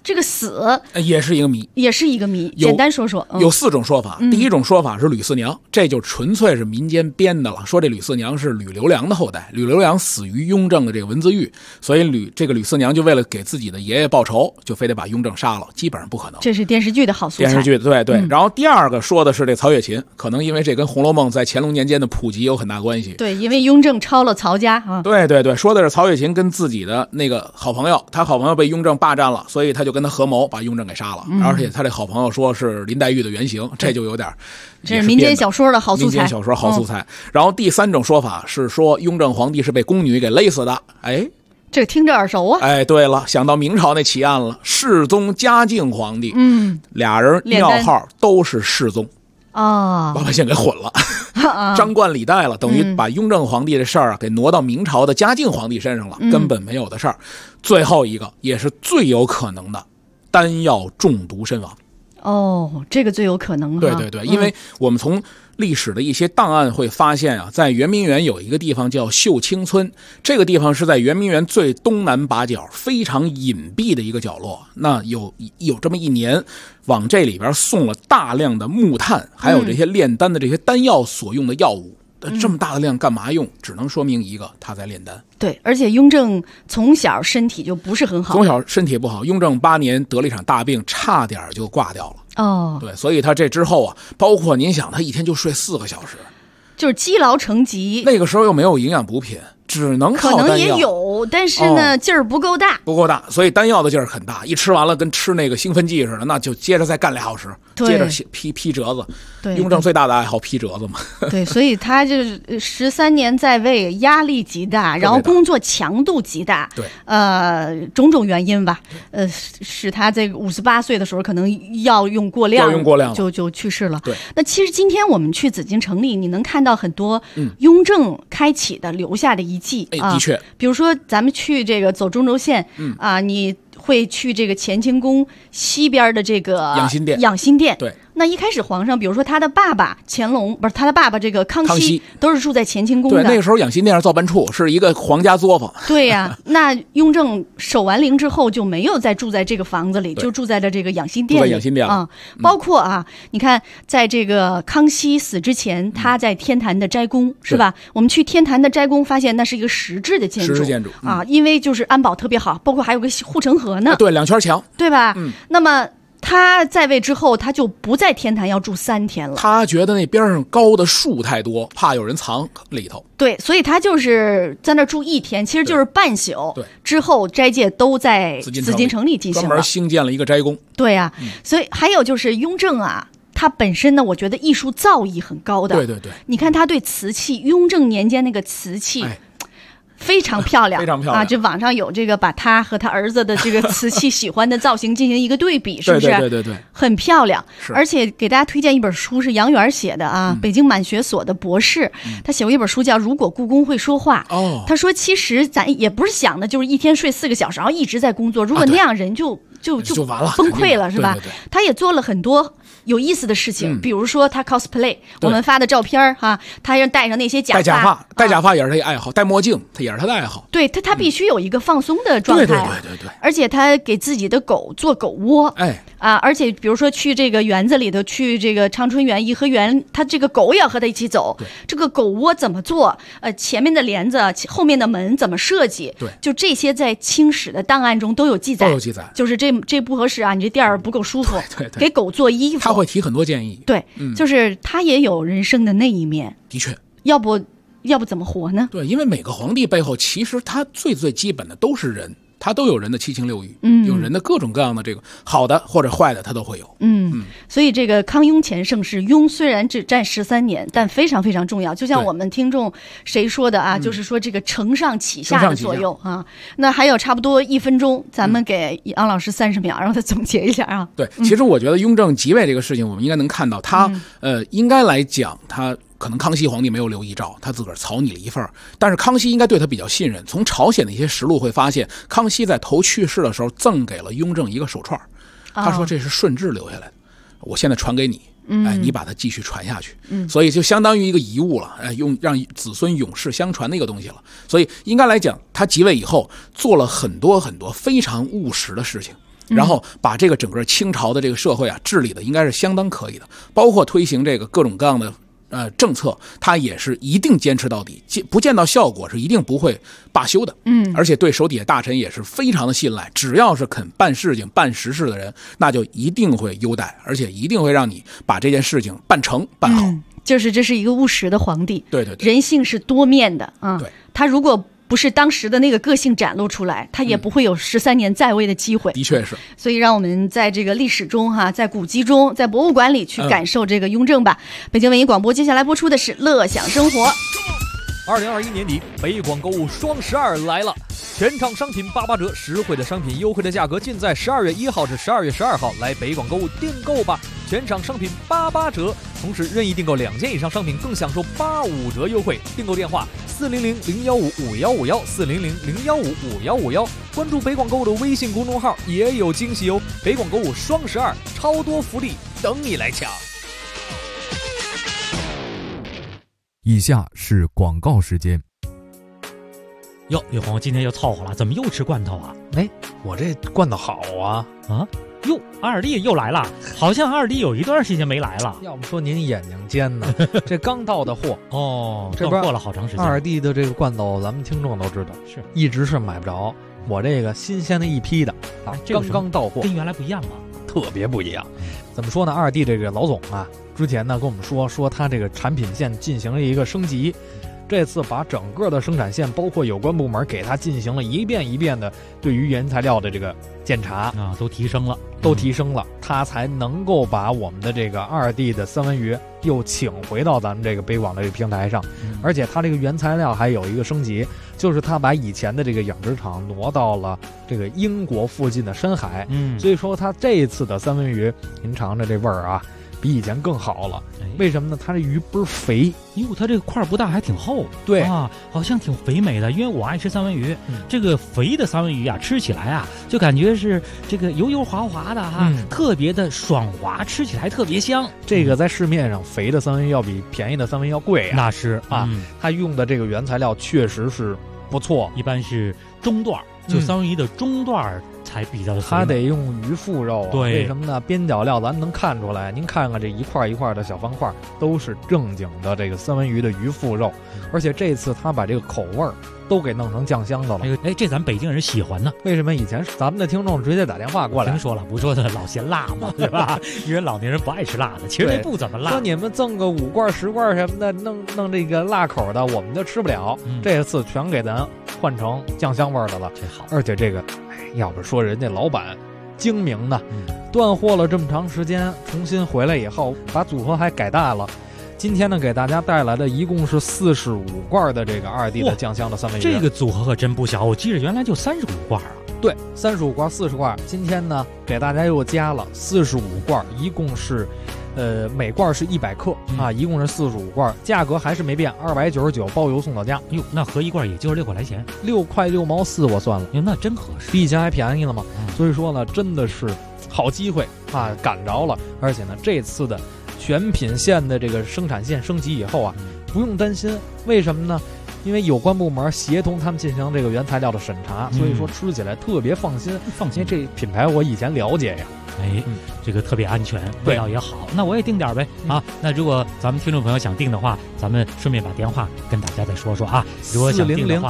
这个死也是一个谜， 简单说说。 有4种说法。第一种说法是吕四娘，这就纯粹是民间编的了，说这吕四娘是吕留良的后代，吕留良死于雍正的这个文字狱，所以这个吕四娘就为了给自己的爷爷报仇，就非得把雍正杀了，基本上不可能。 这是电视剧的好素材。 电视剧对。然后第二个说的是这曹雪芹，可能因为这跟《红楼梦》在乾隆年间的普及有很大关系。 对，因为雍正抄了曹家啊。 对，说的是曹雪芹跟自己的那个好朋友，他好朋友被雍正霸占了，所以他就跟他合谋把雍正给杀了，而且他这好朋友说是林黛玉的原型，这就有点这是民间小说的好素材。 然后第3种说法是说雍正皇帝是被宫女给勒死的。 这听着耳熟啊！ 对了，想到明朝那起案了，世宗嘉靖皇帝，俩人庙号都是世宗把百姓给混了，张冠李戴了，等于把雍正皇帝的事儿给挪到明朝的嘉靖皇帝身上了，根本没有的事儿。最后一个也是最有可能的，丹药中毒身亡。 这个最有可能。 对，因为我们从历史的一些档案会发现啊，在圆明园有一个地方叫秀清村，这个地方是在圆明园最东南把角，非常隐蔽的一个角落。那有这么一年，往这里边送了大量的木炭，还有这些炼丹的这些丹药所用的药物。这么大的量干嘛用？只能说明一个，他在炼丹。 对，而且雍正从小身体就不是很好， 从小身体不好，雍正8年得了一场大病，差点就挂掉了。对，所以他这之后啊，包括您想，他一天就睡4个小时， 就是积劳成疾。 那个时候又没有营养补品，只能靠丹药。 可能也有，但是呢，劲儿不够大， 所以丹药的劲儿很大，一吃完了跟吃那个兴奋剂似的，那就接着再干2小时，接着批折子。雍正最大的爱好批折子嘛。对， 所以他就13年在位，压力极大，然后工作强度极大。 对， 种种原因吧，使他在58岁的时候可能药用过量，就去世了。 对， 那其实今天我们去紫禁城里，你能看到很多雍正开启的留下的遗迹。 的确， 比如说咱们去这个走中轴线，你会去这个乾清宫西边的这个养心殿。 对， 那一开始皇上，比如说他的爸爸乾隆，不是他的爸爸这个康熙都是住在乾清宫的。 对，那个时候养心殿是造办处，是一个皇家作坊。 对呀，那雍正守完陵之后就没有再住在这个房子里，就住在了这个养心殿里。 养心殿包括你看，在这个康熙死之前，他在天坛的斋宫是吧？我们去天坛的斋宫，发现那是一个石质的建筑，因为就是安保特别好，包括还有个护城河呢。 对，2圈墙， 对吧？那么他在位之后，他就不在天坛要住3天了。 他觉得那边上高的树太多，怕有人藏里头。 对，所以他就是在那住1天，其实就是半宿。 对， 之后斋戒都在紫禁城里进行了， 专门兴建了一个斋宫。 对呀，所以还有就是雍正啊，他本身呢，我觉得艺术造诣很高的。 对， 你看他对瓷器，雍正年间那个瓷器。非常漂亮， 非常漂亮啊！这网上有这个把他和他儿子的这个瓷器喜欢的造型进行一个对比，是不是？ 对， 很漂亮。而且给大家推荐一本书，是杨元写的啊，北京满学所的博士，他写过一本书叫《如果故宫会说话》。他说其实咱也不是想的，就是一天睡4个小时，然后一直在工作。如果那样人就完了， 崩溃了，是吧？ 对。 他也做了很多有意思的事情，比如说他 cosplay，我们发的照片哈，他要戴上那些假发， 戴假发也是他的爱好，戴墨镜他也是他的爱好。 对，他必须有一个放松的状态。对。而且他给自己的狗做狗窝，而且比如说去这个园子里头，去这个长春园、颐和园，他这个狗也要和他一起走。这个狗窝怎么做？前面的帘子、后面的门怎么设计？ 对， 就这些在清史的档案中都有记载。就是这不合适啊，你这店儿不够舒服。 对， 给狗做衣服， 他会提很多建议。 对，就是他也有人生的那一面。 的确， 要不怎么活呢？ 对，因为每个皇帝背后其实他最基本的都是人，他都有人的七情六欲，有人的各种各样的这个好的或者坏的他都会有。 所以这个康雍乾盛世，雍虽然只占13年，但非常非常重要。就像我们听众谁说的啊，就是说这个承上启下的作用啊。那还有差不多1分钟，咱们给杨老师30秒，让他总结一下啊。 对，其实我觉得雍正即位这个事情，我们应该能看到他应该来讲他。可能康熙皇帝没有留遗诏，他自个儿草拟了一份，但是康熙应该对他比较信任。从朝鲜的一些实录会发现，康熙在头去世的时候赠给了雍正一个手串，他说这是顺治留下来的，我现在传给你，你把它继续传下去，所以就相当于一个遗物了，让子孙永世相传的一个东西了。所以应该来讲，他即位以后做了很多很多非常务实的事情。 然后把这个整个清朝的这个社会啊治理的应该是相当可以的，包括推行这个各种各样的政策，他也是一定坚持到底，不见到效果是一定不会罢休的。而且对手底下大臣也是非常的信赖，只要是肯办事情、办实事的人，那就一定会优待，而且一定会让你把这件事情办成、办好。 就是这是一个务实的皇帝， 对， 人性是多面的啊。 对， 他如果不是当时的那个个性展露出来，他也不会有13年在位的机会。 的确是。 所以让我们在这个历史中在古籍中，在博物馆里去感受这个雍正吧。北京文艺广播接下来播出的是乐享生活。 2021年底，北广购物双12来了，全场商品88折，实惠的商品，优惠的价格，尽在12月1号至12月12号来北广购物订购吧！全场商品88折，同时任意订购2件以上商品更享受85折优惠。订购电话400-015-5151，400-015-5151，关注北广购物的微信公众号也有惊喜哦！北广购物双12，超多福利等你来抢。 以下是广告时间。 哟，李红今天又凑合了，怎么又吃罐头啊？ 我这罐头好啊！ 哟，二弟又来了，好像二弟有一段时间没来了。 要不说您眼睛尖呢，这刚到的货哦， 这边过了好长时间。 二弟的这个罐头，咱们听众都知道， 是一直是买不着。我这个新鲜的一批的刚刚到货， 跟原来不一样吗？ 特别不一样。怎么说呢？二弟这个老总啊，之前呢跟我们说他这个产品线进行了一个升级，这次把整个的生产线，包括有关部门给他进行了一遍一遍的对于原材料的这个检查啊，都提升了， 他才能够把我们的这个二弟的三文鱼又请回到咱们这个北广的这个平台上。而且他这个原材料还有一个升级，就是他把以前的这个养殖场挪到了这个英国附近的深海。所以说他这一次的三文鱼，您尝着这味儿啊，比以前更好了。为什么呢？它这鱼倍儿肥， 哟，它这个块不大，还挺厚。 对啊，好像挺肥美的。因为我爱吃三文鱼，这个肥的三文鱼啊，吃起来啊，就感觉是这个油油滑滑的特别的爽滑，吃起来特别香。 这个在市面上肥的三文鱼要比便宜的三文鱼要贵啊。 那是啊， 它用的这个原材料确实是不错， 一般是中段，就三文鱼的中段才比较的肥美。 它得用鱼腹肉啊。 对， 为什么呢？边角料咱能看出来，您看看这一块一块的小方块，都是正经的这个三文鱼的鱼腹肉。而且这次他把这个口味儿都给弄成酱香的了。 这咱北京人喜欢呢。 为什么以前咱们的听众直接打电话过来？ 听说了，不说的老嫌辣嘛，对吧？因为老年人不爱吃辣的，其实这不怎么辣。 说你们赠个5罐10罐什么的，弄这个辣口的，我们就吃不了。这次全给咱换成酱香味的了， 这好。 而且这个，要不说人家老板精明呢，断货了这么长时间，重新回来以后，把组合还改大了。今天呢，给大家带来的一共是45罐的这个二弟的酱香的三文鱼。 这个组合可真不小，我记得原来就35罐啊。 对，35罐40罐。今天呢，给大家又加了45罐，一共是，每罐是100克啊，一共是45罐，价格还是没变，299包邮送到家。 哟，那合一罐也就是6块来钱 ，6块6毛4我算了。 哟，那真合适， 比以前还便宜了吗？所以说呢，真的是好机会啊，赶着了。而且呢，这次的全品线的这个生产线升级以后啊，不用担心。为什么呢？因为有关部门协同他们进行这个原材料的审查，所以说吃起来特别放心。因为这品牌我以前了解呀。 这个特别安全，味道也好。那我也订点呗啊！那如果咱们听众朋友想订的话，咱们顺便把电话跟大家再说说啊。如果想订的话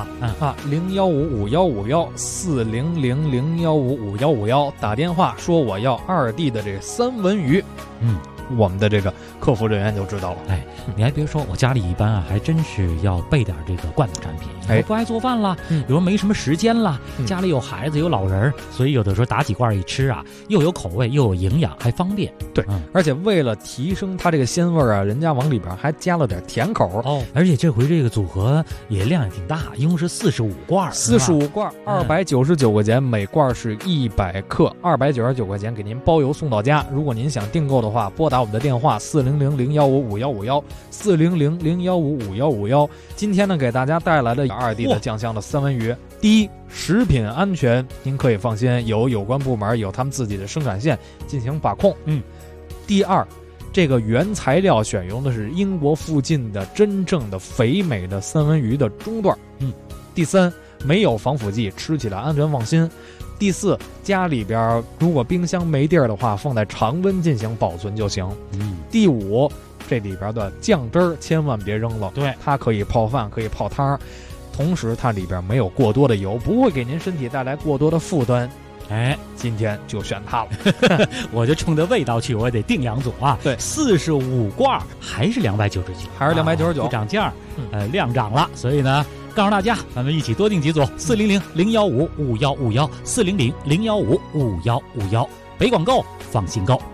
，0155151，40001155151，打电话说我要二弟的这个三文鱼。我们的这个客服人员就知道了。 你还别说，我家里一般还真是要备点这个罐头产品。我不爱做饭啦，有时候没什么时间啦，家里有孩子有老人，所以有的时候打几罐一吃啊，又有口味又有营养，还方便。 对，而且为了提升它这个鲜味啊，人家往里边还加了点甜口哦。而且这回这个组合也量也挺大，一共是45罐 ，45罐，299块钱，每罐是100克，299块钱给您包邮送到家。如果您想订购的话，拨打我们的电话400-015-5151，400-015-5151。今天呢，给大家带来的二弟的酱香的三文鱼，第一，食品安全您可以放心，有关部门有他们自己的生产线进行把控。第二，这个原材料选用的是英国附近的真正的肥美的三文鱼的中段。第三， 没有防腐剂，吃起来安全放心。第4，家里边如果冰箱没地儿的话，放在常温进行保存就行。第5，这里边的酱汁儿千万别扔了， 对， 它可以泡饭，可以泡汤儿，同时它里边没有过多的油，不会给您身体带来过多的负担。今天就选它了。 我就冲着味道去，我得订2组啊。 对 ，45罐还是299， 还是299， 不涨价，量涨了，所以呢，告诉大家，咱们一起多订几组，400-015-5151，400-015-5151，北广购，放心购。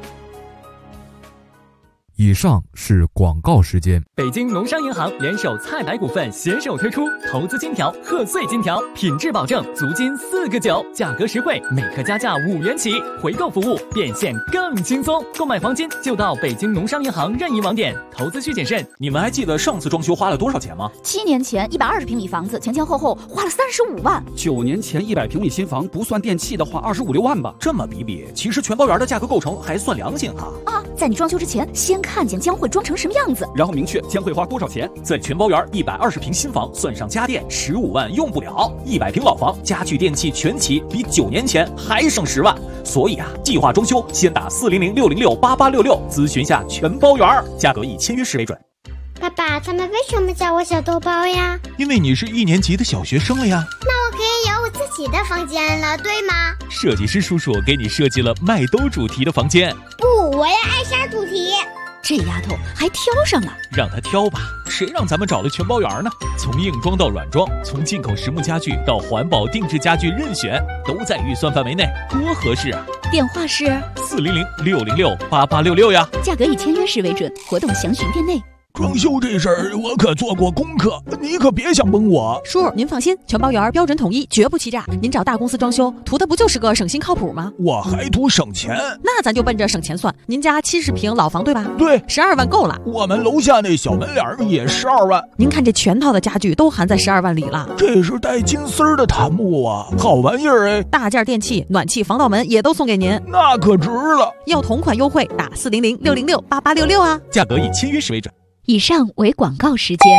以上是广告时间。 北京农商银行联手菜百股份携手推出投资金条、贺岁金条，品质保证，足金4个9，价格实惠，每克加价5元起，回购服务变现更轻松。购买黄金就到北京农商银行任意网点，投资需谨慎。 你们还记得上次装修花了多少钱吗 ？7年前120平米房子，前前后后花了35万。 9年前100平米新房，不算电器的话25、6万吧。这么比，其实全包园的价格构成还算良心哈。 在你装修之前，先看见将会装成什么样子， 然后明确将会花多少钱。在全包园120平新房，算上家电15万用不了；100平老房，家具电器全齐，比9年前还省10万。所以计划装修先打400-606-8866咨询下全包园，价格以签约时为准。 爸爸，他们为什么叫我小豆包呀？ 因为你是1年级的小学生了呀。 那我可以有我自己的房间了，对吗？ 设计师叔叔给你设计了麦兜主题的房间。 不，我要艾莎主题。 这丫头还挑上了， 让她挑吧，谁让咱们找了全包园呢？从硬装到软装，从进口实木家具到环保定制家具，任选，都在预算范围内，多合适啊！ 电话是 400-606-8866呀， 价格以签约时为准，活动详询店内。 装修这事儿我可做过功课，你可别想蒙我。 叔，您放心，全包园标准统一，绝不欺诈。您找大公司装修，图的不就是个省心靠谱吗？ 我还图省钱， 那咱就奔着省钱算。您家70平老房对吧？ 对 ，12万够了。 我们楼下那小门脸也12万。 您看这全套的家具都含在12万里了。 这是带金丝儿的檀木啊，好玩意儿哎！ 大件电器、暖气、防盗门也都送给您， 那可值了。 要同款优惠，打400-606-8866啊， 价格以签约时为准。 以上为广告时间。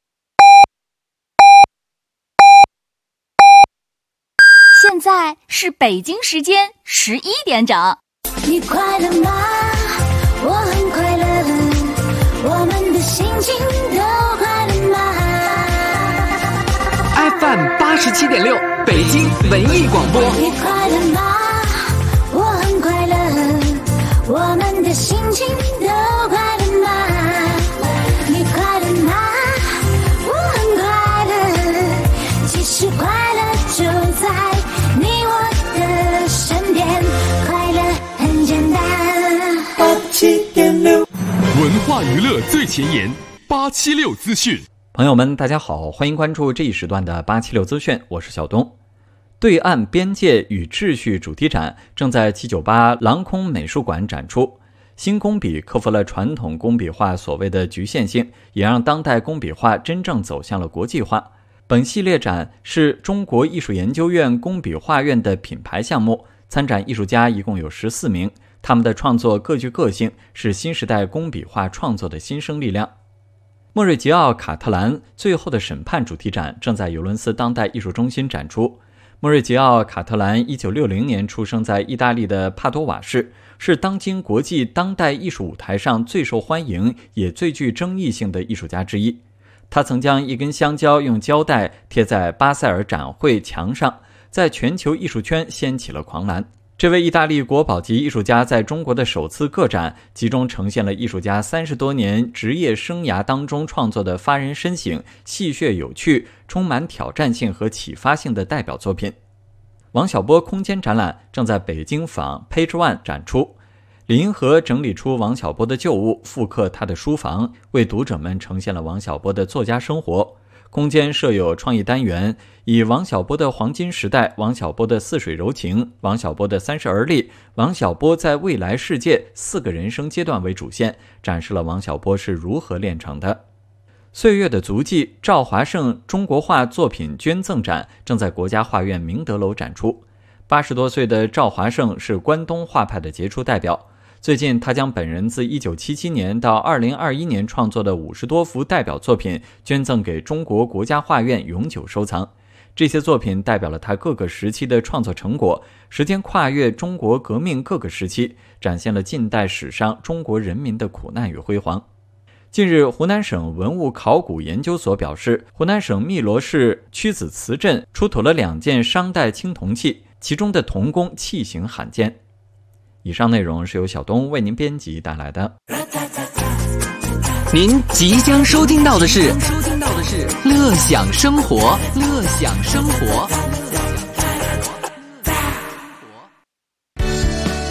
现在是北京时间11点整。 你快乐吗？我很快乐，我们的心情都快乐吗 ？FM 87.6，北京文艺广播。 你快乐吗？我很快乐，我们的心情都快乐吗？你快乐吗？我很快乐，其实快乐就在你我的身边，快乐很简单。 87.6，文化娱乐最前沿，876资讯。 朋友们，大家好，欢迎关注这一时段的876资讯，我是小东。对岸边界与秩序主题展正在798郎空美术馆展出。新工笔克服了传统工笔画所谓的局限性，也让当代工笔画真正走向了国际化。本系列展是中国艺术研究院工笔画院的品牌项目，参展艺术家一共有14名，他们的创作各具个性，是新时代工笔画创作的新生力量。莫瑞吉奥·卡特兰最后的审判主题展正在尤伦斯当代艺术中心展出。莫瑞吉奥·卡特兰1960年出生在意大利的帕多瓦市，是当今国际当代艺术舞台上最受欢迎也最具争议性的艺术家之一。他曾将一根香蕉用胶带贴在巴塞尔展会墙上，在全球艺术圈掀起了狂澜。这位意大利国宝级艺术家在中国的首次个展，集中呈现了艺术家30多年职业生涯当中创作的发人深省、戏谑有趣、充满挑战性和启发性的代表作品。王小波空间展览正在北京坊 Page One 展出，李银河整理出王小波的旧物，复刻他的书房，为读者们呈现了王小波的作家生活。空间设有创意单元，以王小波的黄金时代、王小波的似水柔情、王小波的30而立、王小波在未来世界4个人生阶段为主线，展示了王小波是如何炼成的。岁月的足迹赵华胜中国画作品捐赠展正在国家画院明德楼展出。80多岁的赵华胜是关东画派的杰出代表，最近他将本人自1977年到2021年创作的50多幅代表作品捐赠给中国国家画院永久收藏。 这些作品代表了他各个时期的创作成果，时间跨越中国革命各个时期，展现了近代史上中国人民的苦难与辉煌。近日，湖南省文物考古研究所表示，湖南省汨罗市屈子祠镇出土了2件商代青铜器，其中的铜工器型罕见。以上内容是由小东为您编辑带来的。 您即将收听到的是乐享生活，乐享生活。